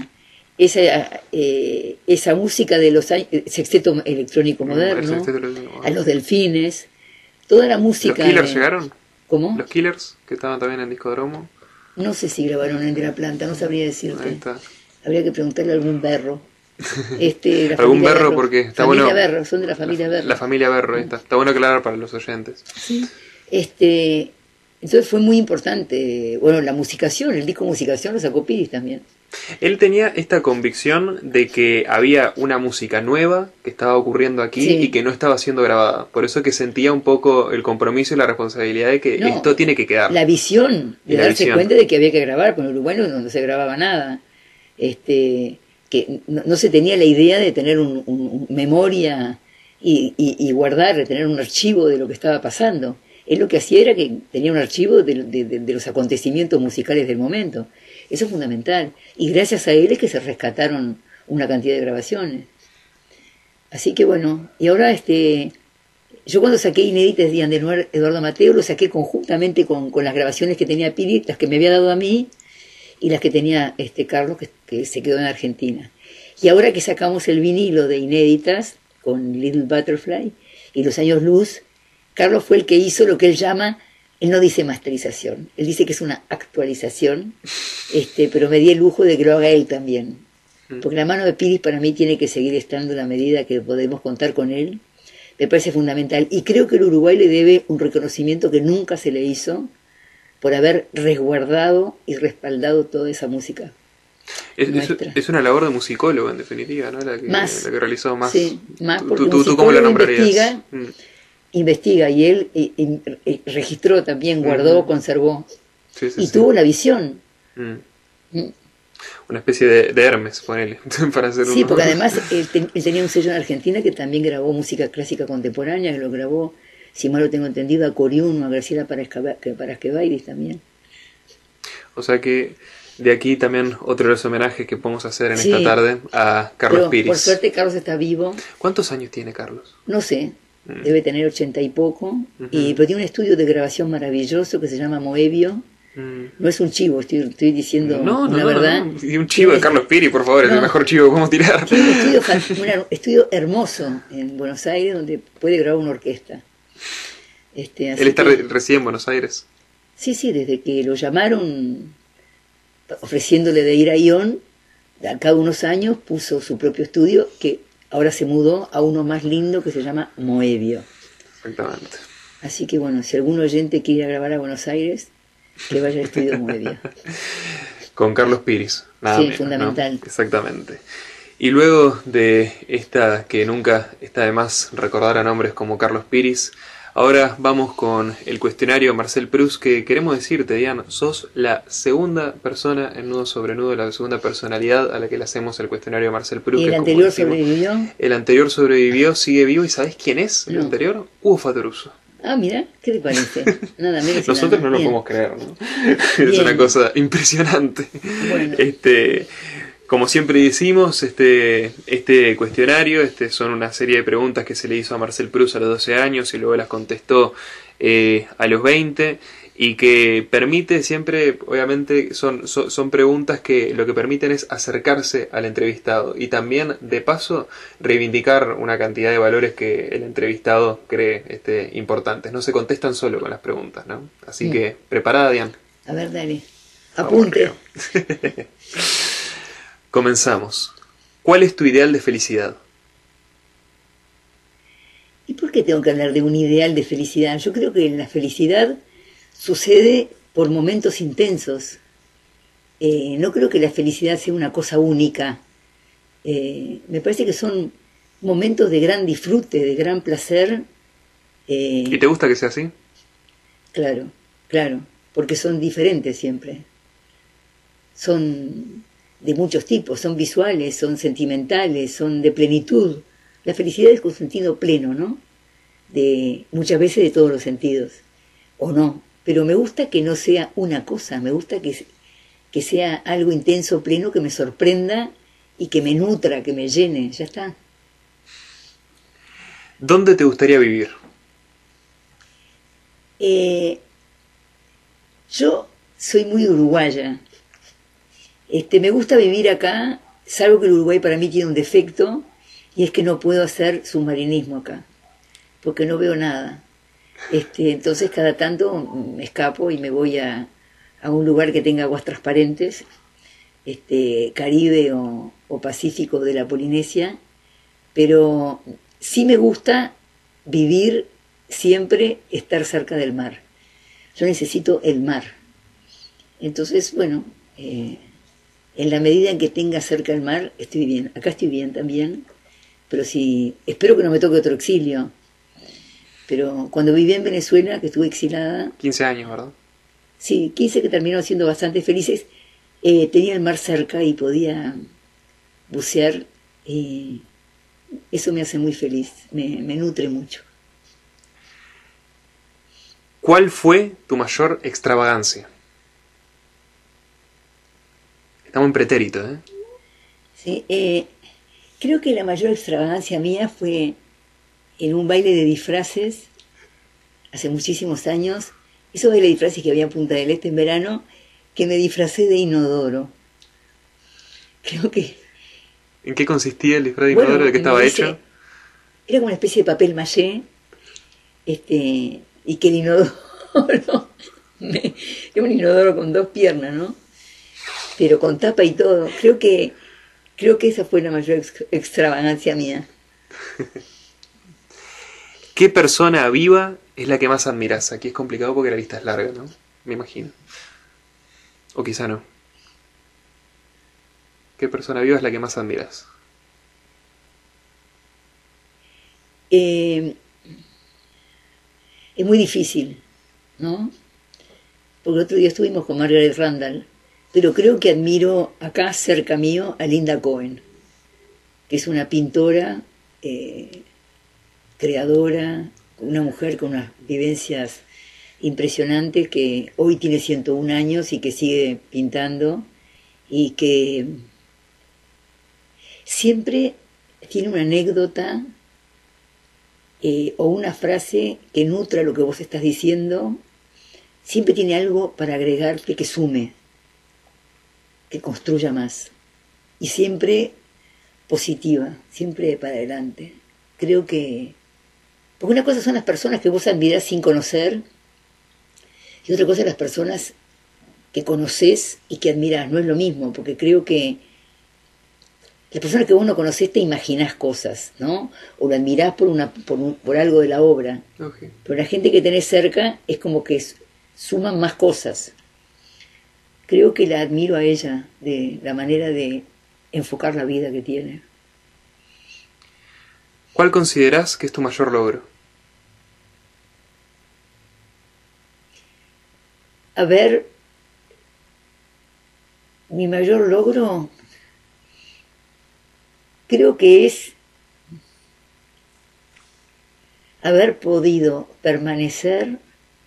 [SPEAKER 11] esa música de los años, sexteto electrónico moderno, a los Delfines, toda la música.
[SPEAKER 12] ¿Los Killers llegaron?
[SPEAKER 11] ¿Cómo?
[SPEAKER 12] Los Killers, que estaban también en Discodromo.
[SPEAKER 11] No sé si grabaron en De La Planta, no sabría decirte.
[SPEAKER 12] Ahí está.
[SPEAKER 11] Habría que preguntarle a algún berro.
[SPEAKER 12] ¿Algún Berro? Porque está bueno.
[SPEAKER 11] Berro, son de la familia Berro.
[SPEAKER 12] La familia Berro, está bueno aclarar para los oyentes.
[SPEAKER 11] Sí. Entonces fue muy importante. Bueno, la musicación, el disco musicación lo sacó Piris también.
[SPEAKER 12] Él tenía esta convicción de que había una música nueva que estaba ocurriendo aquí y que no estaba siendo grabada. Por eso que sentía un poco el compromiso y la responsabilidad de que esto tiene que quedar.
[SPEAKER 11] La visión, de darse cuenta de que había que grabar, porque en Uruguay no se grababa nada. Que no se tenía la idea de tener un memoria y guardar, de tener un archivo de lo que estaba pasando. Él lo que hacía era que tenía un archivo de los acontecimientos musicales del momento. Eso es fundamental. Y gracias a él es que se rescataron una cantidad de grabaciones. Así que bueno, y ahora yo cuando saqué Inéditas de Andenuar Eduardo Mateo, lo saqué conjuntamente con las grabaciones que tenía Piri, las que me había dado a mí, y las que tenía Carlos, que se quedó en Argentina. Y ahora que sacamos el vinilo de Inéditas, con Little Butterfly, y Los Años Luz, Carlos fue el que hizo lo que él llama, él no dice masterización, él dice que es una actualización, pero me di el lujo de que lo haga él también. Porque la mano de Piris para mí tiene que seguir estando en la medida que podemos contar con él. Me parece fundamental. Y creo que el Uruguay le debe un reconocimiento que nunca se le hizo por haber resguardado y respaldado toda esa música.
[SPEAKER 12] Es una labor de musicólogo, en definitiva, ¿no? La que realizó más.
[SPEAKER 11] Sí, más porque
[SPEAKER 12] ¿Tú cómo la nombrarías?
[SPEAKER 11] Investiga, y él registró también, guardó, conservó. Y tuvo la visión.
[SPEAKER 12] Una especie de Hermes, ponele, para hacer
[SPEAKER 11] Sí, porque además él tenía un sello en Argentina que también grabó música clásica contemporánea, que lo grabó, si mal lo tengo entendido, a Coriuno, a Graciela Parasquevairis también.
[SPEAKER 12] O sea que de aquí también otro de los homenajes que podemos hacer en esta tarde a Carlos Piris.
[SPEAKER 11] Por suerte Carlos está vivo.
[SPEAKER 12] ¿Cuántos años tiene Carlos?
[SPEAKER 11] No sé, debe tener 80 y poco, pero tiene un estudio de grabación maravilloso que se llama Moebio. No es un chivo, estoy diciendo la verdad.
[SPEAKER 12] No. Y un chivo de Carlos Piris, por favor, es el mejor chivo que podemos tirar.
[SPEAKER 11] Tiene un estudio hermoso en Buenos Aires donde puede grabar una orquesta.
[SPEAKER 12] ¿Él está recién en Buenos Aires?
[SPEAKER 11] Sí, desde que lo llamaron ofreciéndole de ir a Ion, a cada unos años puso su propio estudio, que ahora se mudó a uno más lindo que se llama Moebio.
[SPEAKER 12] Exactamente.
[SPEAKER 11] Así que bueno, si algún oyente quiere ir a grabar a Buenos Aires, que vaya al estudio Moebio.
[SPEAKER 12] Con Carlos Piris, nada menos,
[SPEAKER 11] fundamental.
[SPEAKER 12] ¿no? Exactamente. Y luego de esta, que nunca está de más recordar a nombres como Carlos Piris, ahora vamos con el cuestionario Marcel Proust, que queremos decirte, Diane, sos la segunda persona en Nudo sobre Nudo, la segunda personalidad a la que le hacemos el cuestionario Marcel Proust.
[SPEAKER 11] ¿Y el anterior sobrevivió?
[SPEAKER 12] El anterior sobrevivió, sigue vivo, ¿y sabés quién es el anterior? Hugo Fattoruso.
[SPEAKER 11] Ah, mira, ¿qué te parece? Nada menos.
[SPEAKER 12] Nosotros no lo podemos creer, ¿no? Es una cosa impresionante.
[SPEAKER 11] Bueno.
[SPEAKER 12] Como siempre decimos, este cuestionario, son una serie de preguntas que se le hizo a Marcel Proust a los 12 años y luego las contestó a los 20, y que permite siempre, obviamente, son preguntas que lo que permiten es acercarse al entrevistado y también, de paso, reivindicar una cantidad de valores que el entrevistado cree importantes. No se contestan solo con las preguntas, ¿no? Así que, preparada, Diane.
[SPEAKER 11] A ver, dale. Apunte.
[SPEAKER 12] Comenzamos. ¿Cuál es tu ideal de felicidad?
[SPEAKER 11] ¿Y por qué tengo que hablar de un ideal de felicidad? Yo creo que la felicidad sucede por momentos intensos. No creo que la felicidad sea una cosa única. Me parece que son momentos de gran disfrute, de gran placer.
[SPEAKER 12] ¿Y te gusta que sea así?
[SPEAKER 11] Claro, porque son diferentes siempre. Son de muchos tipos, son visuales, son sentimentales, son de plenitud. La felicidad es con sentido pleno, ¿no? Muchas veces de todos los sentidos, o no. Pero me gusta que no sea una cosa, me gusta que sea algo intenso, pleno, que me sorprenda y que me nutra, que me llene, ya está.
[SPEAKER 12] ¿Dónde te gustaría vivir?
[SPEAKER 11] Yo soy muy uruguaya. Me gusta vivir acá, salvo que el Uruguay para mí tiene un defecto, y es que no puedo hacer submarinismo acá, porque no veo nada. Entonces cada tanto me escapo y me voy a un lugar que tenga aguas transparentes, Caribe o o Pacífico de la Polinesia, pero sí me gusta vivir siempre, estar cerca del mar. Yo necesito el mar. Entonces, bueno, en la medida en que tenga cerca el mar, estoy bien. Acá estoy bien también, pero sí, espero que no me toque otro exilio. Pero cuando viví en Venezuela, que estuve exilada...
[SPEAKER 12] 15 años, ¿verdad?
[SPEAKER 11] Sí, 15 que terminaron siendo bastante felices. Tenía el mar cerca y podía bucear, y eso me hace muy feliz, me nutre mucho.
[SPEAKER 12] ¿Cuál fue tu mayor extravagancia? Estamos en pretérito, ¿eh?
[SPEAKER 11] Sí, creo que la mayor extravagancia mía fue en un baile de disfraces, hace muchísimos años, esos bailes de disfraces que había en Punta del Este en verano, que me disfracé de inodoro. Creo que...
[SPEAKER 12] ¿En qué consistía el disfraz de inodoro? ¿De qué estaba hecho?
[SPEAKER 11] Era como una especie de papel maché, y que el inodoro... era un inodoro con 2 piernas, ¿no? Pero con tapa y todo. Creo que esa fue la mayor extravagancia mía.
[SPEAKER 12] ¿Qué persona viva es la que más admiras? Aquí es complicado porque la lista es larga, ¿no? Me imagino. O quizá no. ¿Qué persona viva es la que más admiras?
[SPEAKER 11] Es muy difícil, ¿no? Porque el otro día estuvimos con Margaret Randall, pero creo que admiro acá cerca mío a Linda Cohen, que es una pintora, creadora, una mujer con unas vivencias impresionantes, que hoy tiene 101 años y que sigue pintando, y que siempre tiene una anécdota o una frase que nutra lo que vos estás diciendo. Siempre tiene algo para agregarte que sume, que construya más, y siempre positiva, siempre para adelante. Creo que... Porque una cosa son las personas que vos admirás sin conocer, y otra cosa las personas que conocés y que admirás. No es lo mismo, porque creo que las personas que vos no conocés te imaginás cosas, ¿no? O lo admirás por algo de la obra.
[SPEAKER 12] Okay.
[SPEAKER 11] Pero la gente que tenés cerca es como que suman más cosas. Creo que la admiro a ella, de la manera de enfocar la vida que tiene.
[SPEAKER 12] ¿Cuál considerás que es tu mayor logro?
[SPEAKER 11] A ver, mi mayor logro creo que es haber podido permanecer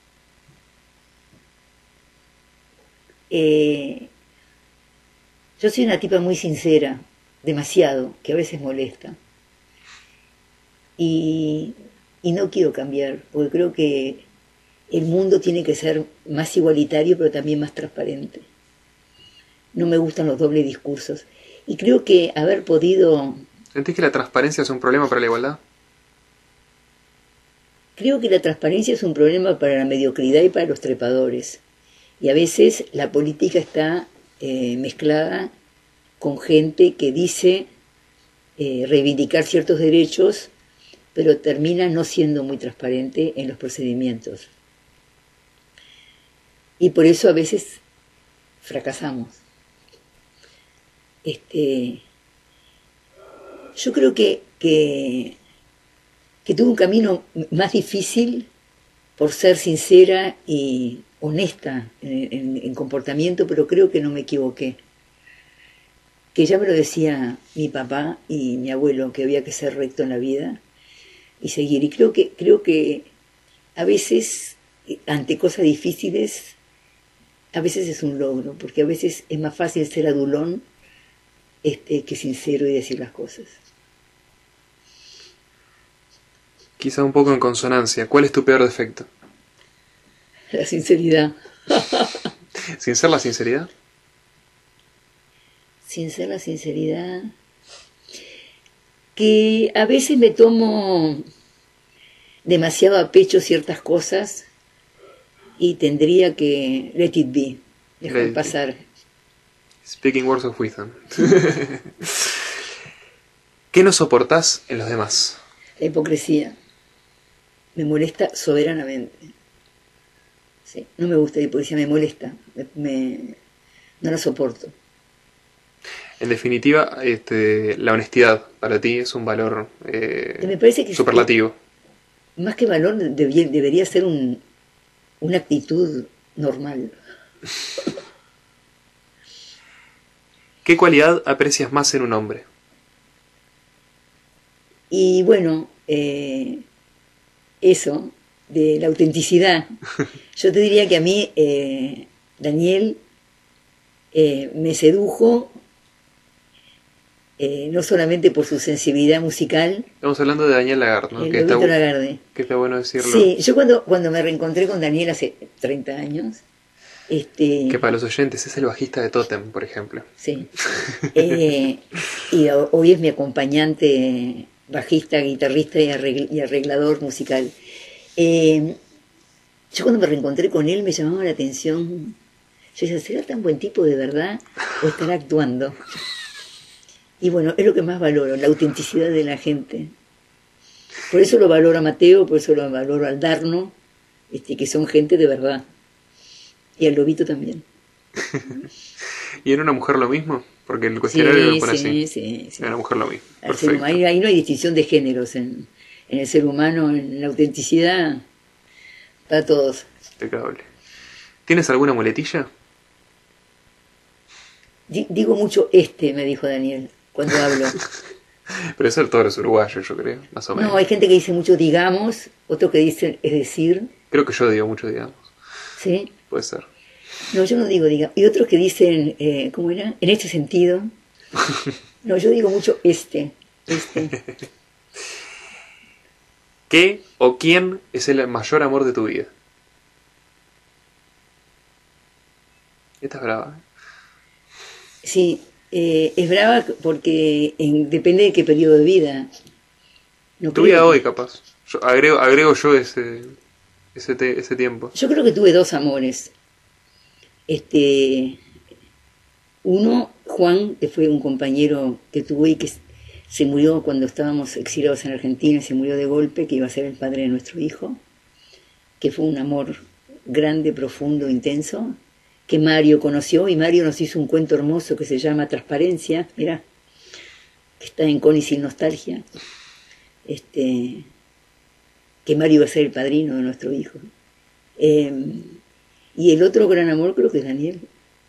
[SPEAKER 11] yo soy una tipa muy sincera, demasiado, que a veces molesta. Y no quiero cambiar, porque creo que el mundo tiene que ser más igualitario, pero también más transparente. No me gustan los dobles discursos. Y creo que haber podido...
[SPEAKER 12] ¿Sentís que la transparencia es un problema para la igualdad?
[SPEAKER 11] Creo que la transparencia es un problema para la mediocridad y para los trepadores. Y a veces la política está mezclada con gente que dice reivindicar ciertos derechos, pero termina no siendo muy transparente en los procedimientos. Y por eso a veces fracasamos. Yo creo que tuve un camino más difícil por ser sincera y honesta en comportamiento, pero creo que no me equivoqué. Que ya me lo decía mi papá y mi abuelo, que había que ser recto en la vida y seguir. Y creo que a veces, ante cosas difíciles, a veces es un logro, porque a veces es más fácil ser adulón que sincero y decir las cosas.
[SPEAKER 12] Quizá un poco en consonancia. ¿Cuál es tu peor defecto?
[SPEAKER 11] La sinceridad.
[SPEAKER 12] ¿Sin ser la sinceridad?
[SPEAKER 11] Sin ser la sinceridad. Que a veces me tomo demasiado a pecho ciertas cosas y tendría que let it be, dejar pasar.
[SPEAKER 12] Speaking words of wisdom. ¿Qué no soportás en los demás?
[SPEAKER 11] La hipocresía. Me molesta soberanamente. Sí, no me gusta la hipocresía, me molesta. No la soporto.
[SPEAKER 12] En definitiva, la honestidad para ti es un valor
[SPEAKER 11] me parece que
[SPEAKER 12] superlativo.
[SPEAKER 11] Más que valor, debería ser una actitud normal.
[SPEAKER 12] ¿Qué cualidad aprecias más en un hombre?
[SPEAKER 11] Y bueno, eso, de la autenticidad. Yo te diría que a mí, Daniel, me sedujo, no solamente por su sensibilidad musical.
[SPEAKER 12] Estamos hablando de Daniel Lagarde, ¿no?
[SPEAKER 11] Que
[SPEAKER 12] está bueno decirlo.
[SPEAKER 11] Sí, yo cuando me reencontré con Daniel hace 30 años...
[SPEAKER 12] Que para los oyentes es el bajista de Totem, por ejemplo.
[SPEAKER 11] Sí. Y hoy es mi acompañante, bajista, guitarrista y arreglador musical. Yo cuando me reencontré con él me llamaba la atención. Yo decía, ¿será tan buen tipo de verdad o estará actuando? Y bueno, es lo que más valoro, la autenticidad de la gente. Por eso lo valoro a Mateo, por eso lo valoro al Darno, que son gente de verdad. Y al Lobito también.
[SPEAKER 12] ¿Y en una mujer lo mismo? Porque el cuestionario lo pone así.
[SPEAKER 11] Sí.
[SPEAKER 12] En una mujer lo mismo.
[SPEAKER 11] Ahí no hay distinción de géneros en el ser humano, en la autenticidad, para todos.
[SPEAKER 12] Impecable. ¿Tienes alguna muletilla?
[SPEAKER 11] Digo mucho me dijo Daniel, cuando hablo.
[SPEAKER 12] Pero eso todos los uruguayos, yo creo, más o menos.
[SPEAKER 11] No, hay gente que dice mucho digamos, otro que dice es decir.
[SPEAKER 12] Creo que yo digo mucho digamos.
[SPEAKER 11] ¿Sí?
[SPEAKER 12] Puede ser.
[SPEAKER 11] No, yo no digo digamos. Y otros que dicen, ¿cómo era? En este sentido. No, yo digo mucho
[SPEAKER 12] ¿Qué o quién es el mayor amor de tu vida? Esta es brava.
[SPEAKER 11] Sí, es brava porque depende de qué periodo de vida.
[SPEAKER 12] No tu vida hoy, capaz. Yo agrego yo ese tiempo.
[SPEAKER 11] Yo creo que tuve dos amores. Uno, Juan, que fue un compañero que tuve y que se murió cuando estábamos exiliados en Argentina, se murió de golpe, que iba a ser el padre de nuestro hijo, que fue un amor grande, profundo, intenso, que Mario conoció, y Mario nos hizo un cuento hermoso que se llama Transparencia, mirá, que está en Con y Sin Nostalgia, que Mario iba a ser el padrino de nuestro hijo. Y el otro gran amor creo que es Daniel.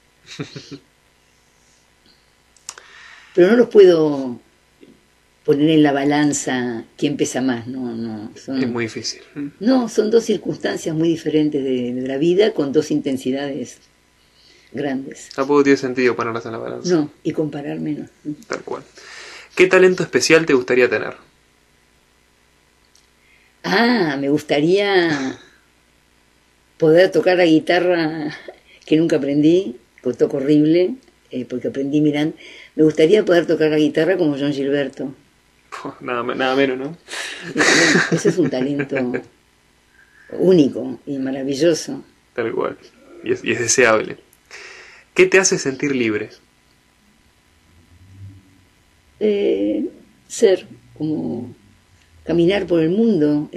[SPEAKER 11] Pero no los puedo poner en la balanza quién pesa más, no.
[SPEAKER 12] Es muy difícil.
[SPEAKER 11] No, son dos circunstancias muy diferentes de la vida con dos intensidades grandes.
[SPEAKER 12] Tampoco tiene sentido ponerlas en la balanza.
[SPEAKER 11] No, y comparar menos.
[SPEAKER 12] Tal cual. ¿Qué talento especial te gustaría tener?
[SPEAKER 11] Me gustaría poder tocar la guitarra que nunca aprendí, que toco horrible, porque aprendí mirando. Me gustaría poder tocar la guitarra como John Gilberto.
[SPEAKER 12] Nada menos, ¿no?
[SPEAKER 11] Eso es un talento único y maravilloso.
[SPEAKER 12] Tal cual. Y es deseable. ¿Qué te hace sentir libre?
[SPEAKER 11] Ser, como caminar por el mundo,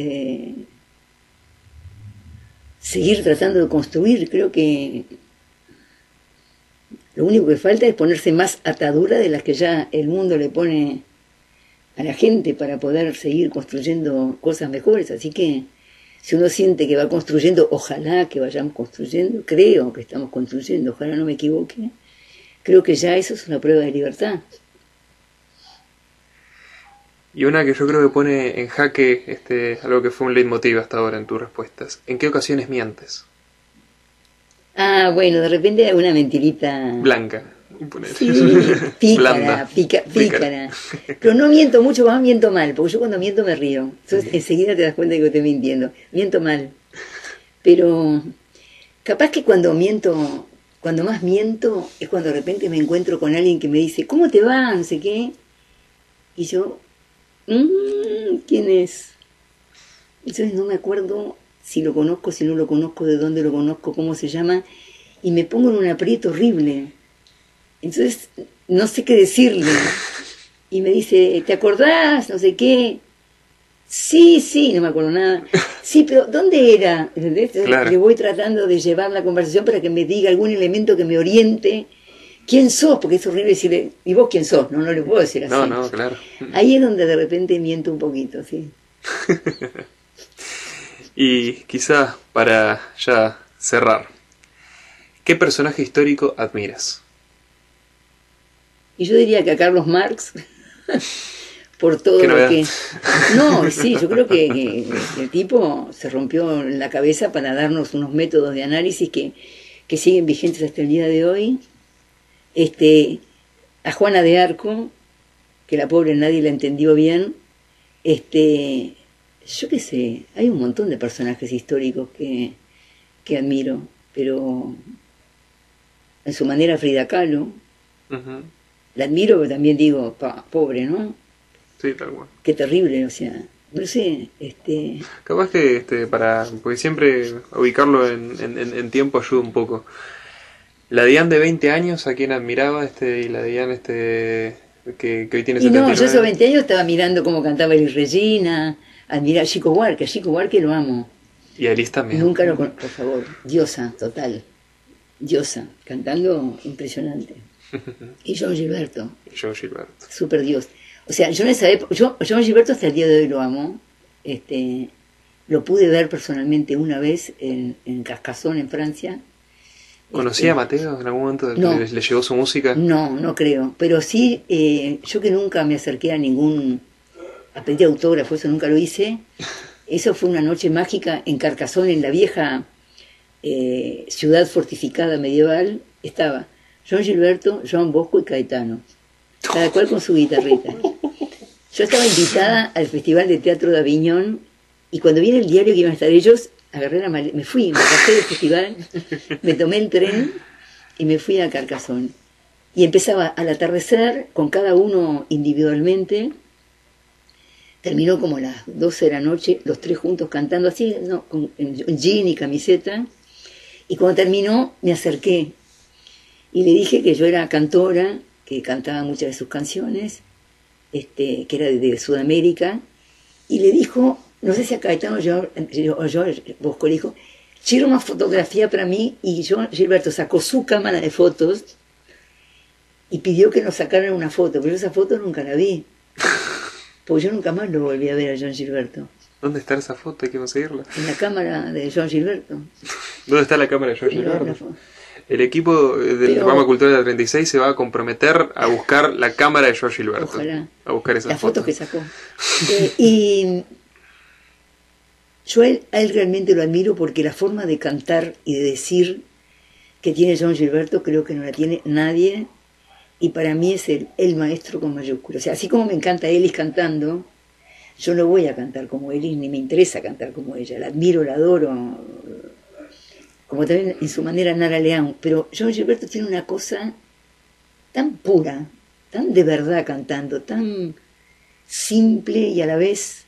[SPEAKER 11] seguir tratando de construir. Creo que lo único que falta es ponerse más atadura de las que ya el mundo le pone a la gente para poder seguir construyendo cosas mejores. Así que si uno siente que va construyendo, ojalá que vayamos construyendo, creo que estamos construyendo, ojalá no me equivoque, creo que ya eso es una prueba de libertad.
[SPEAKER 12] Y una que yo creo que pone en jaque algo que fue un leitmotiv hasta ahora en tus respuestas. ¿En qué ocasiones mientes?
[SPEAKER 11] Bueno, de repente hay una mentirita
[SPEAKER 12] blanca.
[SPEAKER 11] Sí, pícara. Pero no miento mucho, más miento mal, porque yo cuando miento me río. Entonces enseguida te das cuenta de que estoy mintiendo. Miento mal. Pero capaz que cuando más miento, es cuando de repente me encuentro con alguien que me dice, ¿cómo te va? No sé qué. Y yo, ¿quién es? Entonces no me acuerdo si lo conozco, si no lo conozco, de dónde lo conozco, cómo se llama, y me pongo en un aprieto horrible. Entonces no sé qué decirle. y me dice, ¿te acordás? No sé qué. Sí, no me acuerdo nada. Sí, pero ¿dónde era? ¿Entendés?
[SPEAKER 12] Claro.
[SPEAKER 11] Le voy tratando de llevar la conversación para que me diga algún elemento que me oriente. ¿Quién sos? Porque es horrible decirle, ¿y vos quién sos? No le puedo decir así.
[SPEAKER 12] No, claro.
[SPEAKER 11] Ahí es donde de repente miento un poquito, sí.
[SPEAKER 12] Y quizá para ya cerrar, ¿qué personaje histórico admiras?
[SPEAKER 11] Y yo diría que a Carlos Marx, por todo lo que... No, sí, yo creo que el tipo se rompió la cabeza para darnos unos métodos de análisis que siguen vigentes hasta el día de hoy. A Juana de Arco, que la pobre nadie la entendió bien. Yo qué sé, hay un montón de personajes históricos que admiro, pero en su manera Frida Kahlo.
[SPEAKER 12] Uh-huh.
[SPEAKER 11] La admiro, pero también digo, pobre, ¿no?
[SPEAKER 12] Sí, tal cual.
[SPEAKER 11] Qué terrible, o sea, no sé,
[SPEAKER 12] Capaz que, porque siempre ubicarlo en tiempo ayuda un poco. La Diane de 20 años, ¿a quién admiraba? Y la Diane, que hoy tiene 79.
[SPEAKER 11] Y no, yo esos 20 años estaba mirando cómo cantaba Elis Regina, admirar a Chico Buarque lo amo.
[SPEAKER 12] Y a Elis también.
[SPEAKER 11] Nunca por favor, diosa, total, diosa, cantando impresionante. Y John Gilberto. Super Dios. O sea, yo en esa época, John Gilberto hasta el día de hoy lo amo. Lo pude ver personalmente una vez en Carcassonne, en Francia.
[SPEAKER 12] ¿Conocía a Mateo en algún momento?
[SPEAKER 11] No.
[SPEAKER 12] ¿Le llegó su música?
[SPEAKER 11] No creo. Pero sí, yo que nunca me acerqué a pedir autógrafo, eso nunca lo hice. Eso fue una noche mágica en Carcassonne, en la vieja ciudad fortificada medieval. Estaba John Gilberto, Joan Bosco y Caetano, cada cual con su guitarrita. Yo estaba invitada al Festival de Teatro de Aviñón y cuando viene el diario que iban a estar ellos, agarré la maleta, me bajé del festival, me tomé el tren y me fui a Carcassonne. Y empezaba al atardecer con cada uno individualmente. Terminó como a las 12 de la noche, los tres juntos cantando así, ¿no? En jean y camiseta. Y cuando terminó me acerqué y le dije que yo era cantora, que cantaba muchas de sus canciones, que era de Sudamérica, y le dijo, no sé si a Caetano o yo Bosco le dijo, quiero una fotografía para mí, y Gilberto sacó su cámara de fotos y pidió que nos sacaran una foto, pero esa foto nunca la vi, porque yo nunca más lo volví a ver a John Gilberto.
[SPEAKER 12] ¿Dónde está esa foto? Hay que conseguirla.
[SPEAKER 11] En la cámara de John Gilberto.
[SPEAKER 12] ¿Dónde está la cámara de John Gilberto? El equipo del programa Cultura de la 36 se va a comprometer a buscar la cámara de George Gilberto.
[SPEAKER 11] Ojalá.
[SPEAKER 12] A buscar esas
[SPEAKER 11] fotos que sacó. Y yo a él realmente lo admiro porque la forma de cantar y de decir que tiene John Gilberto creo que no la tiene nadie. Y para mí es el maestro con mayúsculas. O sea, así como me encanta Elis cantando, yo no voy a cantar como Elis, ni me interesa cantar como ella. La admiro, la adoro. Como también en su manera Nara León, pero John Gilberto tiene una cosa tan pura, tan de verdad cantando, tan simple y a la vez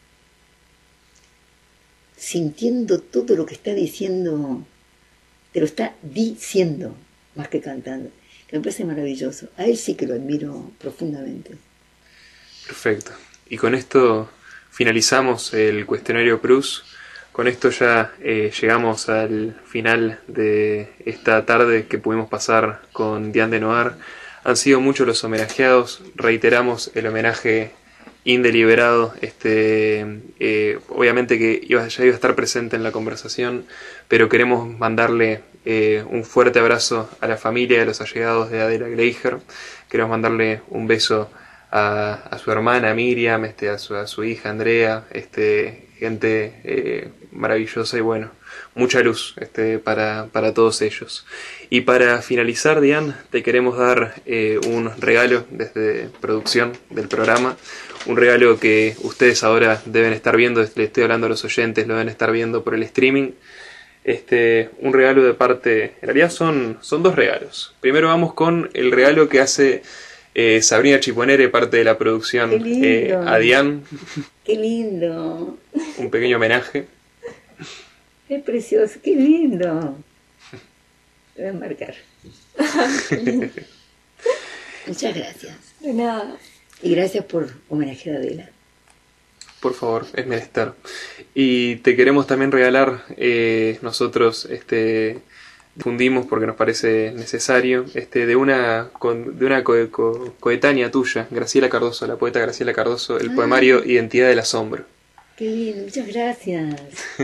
[SPEAKER 11] sintiendo todo lo que está diciendo, te lo está diciendo más que cantando, que me parece maravilloso. A él sí que lo admiro profundamente.
[SPEAKER 12] Perfecto. Y con esto finalizamos el cuestionario Prus. Con esto ya llegamos al final de esta tarde que pudimos pasar con Diane de Noar. Han sido muchos los homenajeados. Reiteramos el homenaje indeliberado. Obviamente que ya iba a estar presente en la conversación, pero queremos mandarle un fuerte abrazo a la familia y a los allegados de Adela Gleijer. Queremos mandarle un beso a su hermana Miriam, a su hija Andrea, gente maravillosa y bueno, mucha luz para todos ellos. Y para finalizar, Diane, te queremos dar un regalo desde producción del programa, un regalo que ustedes ahora deben estar viendo, le estoy hablando a los oyentes, lo deben estar viendo por el streaming. Un regalo de parte, en realidad son dos regalos. Primero vamos con el regalo que hace Sabrina Chiponere, parte de la producción, a Diane.
[SPEAKER 11] ¡Qué lindo!
[SPEAKER 12] Un pequeño homenaje.
[SPEAKER 11] ¡Qué precioso! ¡Qué lindo! Lo voy a marcar. Muchas gracias.
[SPEAKER 13] De nada.
[SPEAKER 11] Y gracias por homenajear a Adela.
[SPEAKER 12] Por favor, es menester. Y te queremos también regalar, nosotros difundimos porque nos parece necesario, de una coetánea tuya, Graciela Cardoso, la poeta Graciela Cardoso, el poemario Identidad del Asombro.
[SPEAKER 11] Qué lindo, muchas gracias.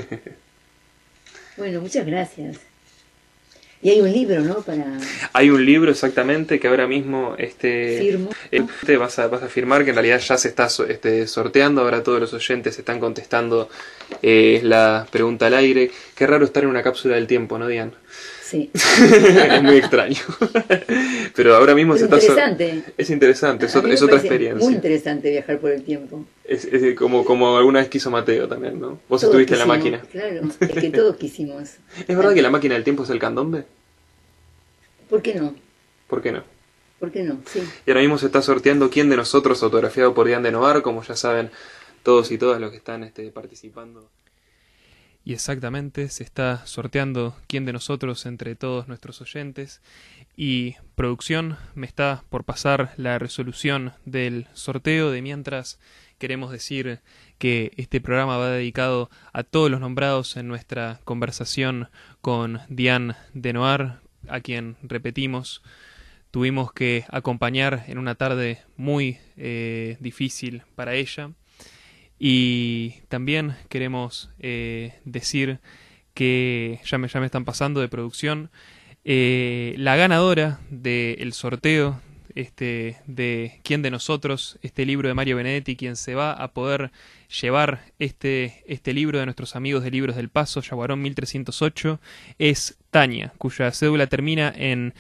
[SPEAKER 11] Bueno, muchas gracias. Y hay un libro, ¿no?
[SPEAKER 12] Hay un libro exactamente que ahora mismo
[SPEAKER 11] firmo.
[SPEAKER 12] Vas a firmar, que en realidad ya se está sorteando. Ahora todos los oyentes están contestando la pregunta al aire. Qué raro estar en una cápsula del tiempo, ¿no, Diane?
[SPEAKER 11] Sí.
[SPEAKER 12] Es muy extraño. Pero ahora mismo
[SPEAKER 11] es
[SPEAKER 12] se
[SPEAKER 11] interesante.
[SPEAKER 12] está... Es interesante, es otra experiencia.
[SPEAKER 11] Muy interesante viajar por el tiempo.
[SPEAKER 12] Es como alguna vez quiso Mateo también, ¿no? Vos todos estuviste en la máquina.
[SPEAKER 11] Claro, es que todos quisimos.
[SPEAKER 12] ¿Es verdad que la máquina del tiempo es el candombe?
[SPEAKER 11] ¿Por qué no?
[SPEAKER 12] ¿Por qué no?
[SPEAKER 11] ¿Por qué no? Sí.
[SPEAKER 12] Y ahora mismo se está sorteando Quién de Nosotros, autografiado por Diane de Noar, como ya saben todos y todas los que están participando.
[SPEAKER 9] Y exactamente, se está sorteando Quién de Nosotros entre todos nuestros oyentes. Y producción, me está por pasar la resolución del sorteo. De mientras, queremos decir que este programa va dedicado a todos los nombrados en nuestra conversación con Diane de Noar, a quien, repetimos, tuvimos que acompañar en una tarde muy difícil para ella. Y también queremos decir que ya me están pasando de producción, la ganadora del sorteo de Quién de Nosotros, este libro de Mario Benedetti, quien se va a poder llevar este libro de nuestros amigos de Libros del Paso, Yaguarón 1308, es Tania, cuya cédula termina en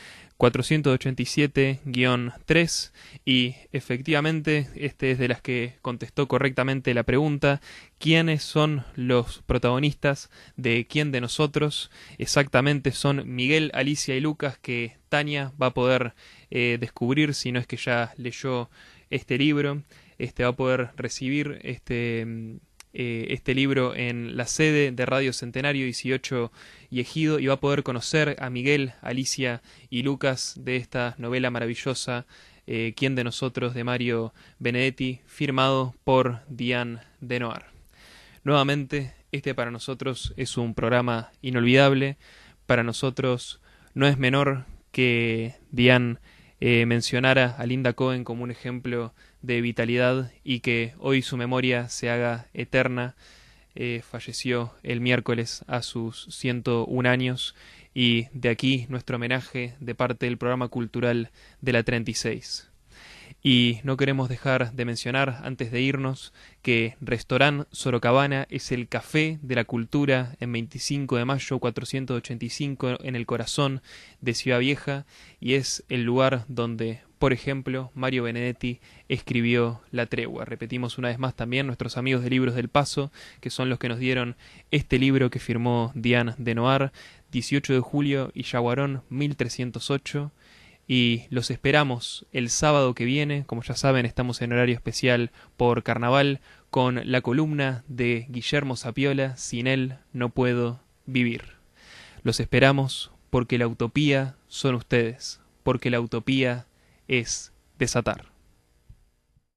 [SPEAKER 9] 487-3, y efectivamente es de las que contestó correctamente la pregunta: ¿quiénes son los protagonistas de Quién de Nosotros? Exactamente son Miguel, Alicia y Lucas, que Tania va a poder descubrir, si no es que ya leyó este libro. Va a poder recibir este libro en la sede de Radio Centenario 18 y Ejido, y va a poder conocer a Miguel, Alicia y Lucas de esta novela maravillosa, Quién de Nosotros, de Mario Benedetti, firmado por Diane de Noar. Nuevamente, para nosotros es un programa inolvidable. Para nosotros no es menor que Diane mencionara a Linda Cohen como un ejemplo de vitalidad y que hoy su memoria se haga eterna. Falleció el miércoles a sus 101 años, y de aquí nuestro homenaje de parte del programa cultural de la 36. Y no queremos dejar de mencionar, antes de irnos, que Restaurant Sorocabana es el café de la cultura en 25 de mayo 485 en el corazón de Ciudad Vieja, y es el lugar donde, por ejemplo, Mario Benedetti escribió La Tregua. Repetimos una vez más también nuestros amigos de Libros del Paso, que son los que nos dieron este libro que firmó Diane de Noar, 18 de julio y Yaguarón 1308. Y los esperamos el sábado que viene. Como ya saben, estamos en horario especial por Carnaval, con la columna de Guillermo Sapiola, Sin él no puedo vivir. Los esperamos porque la utopía son ustedes, porque la utopía es desatar.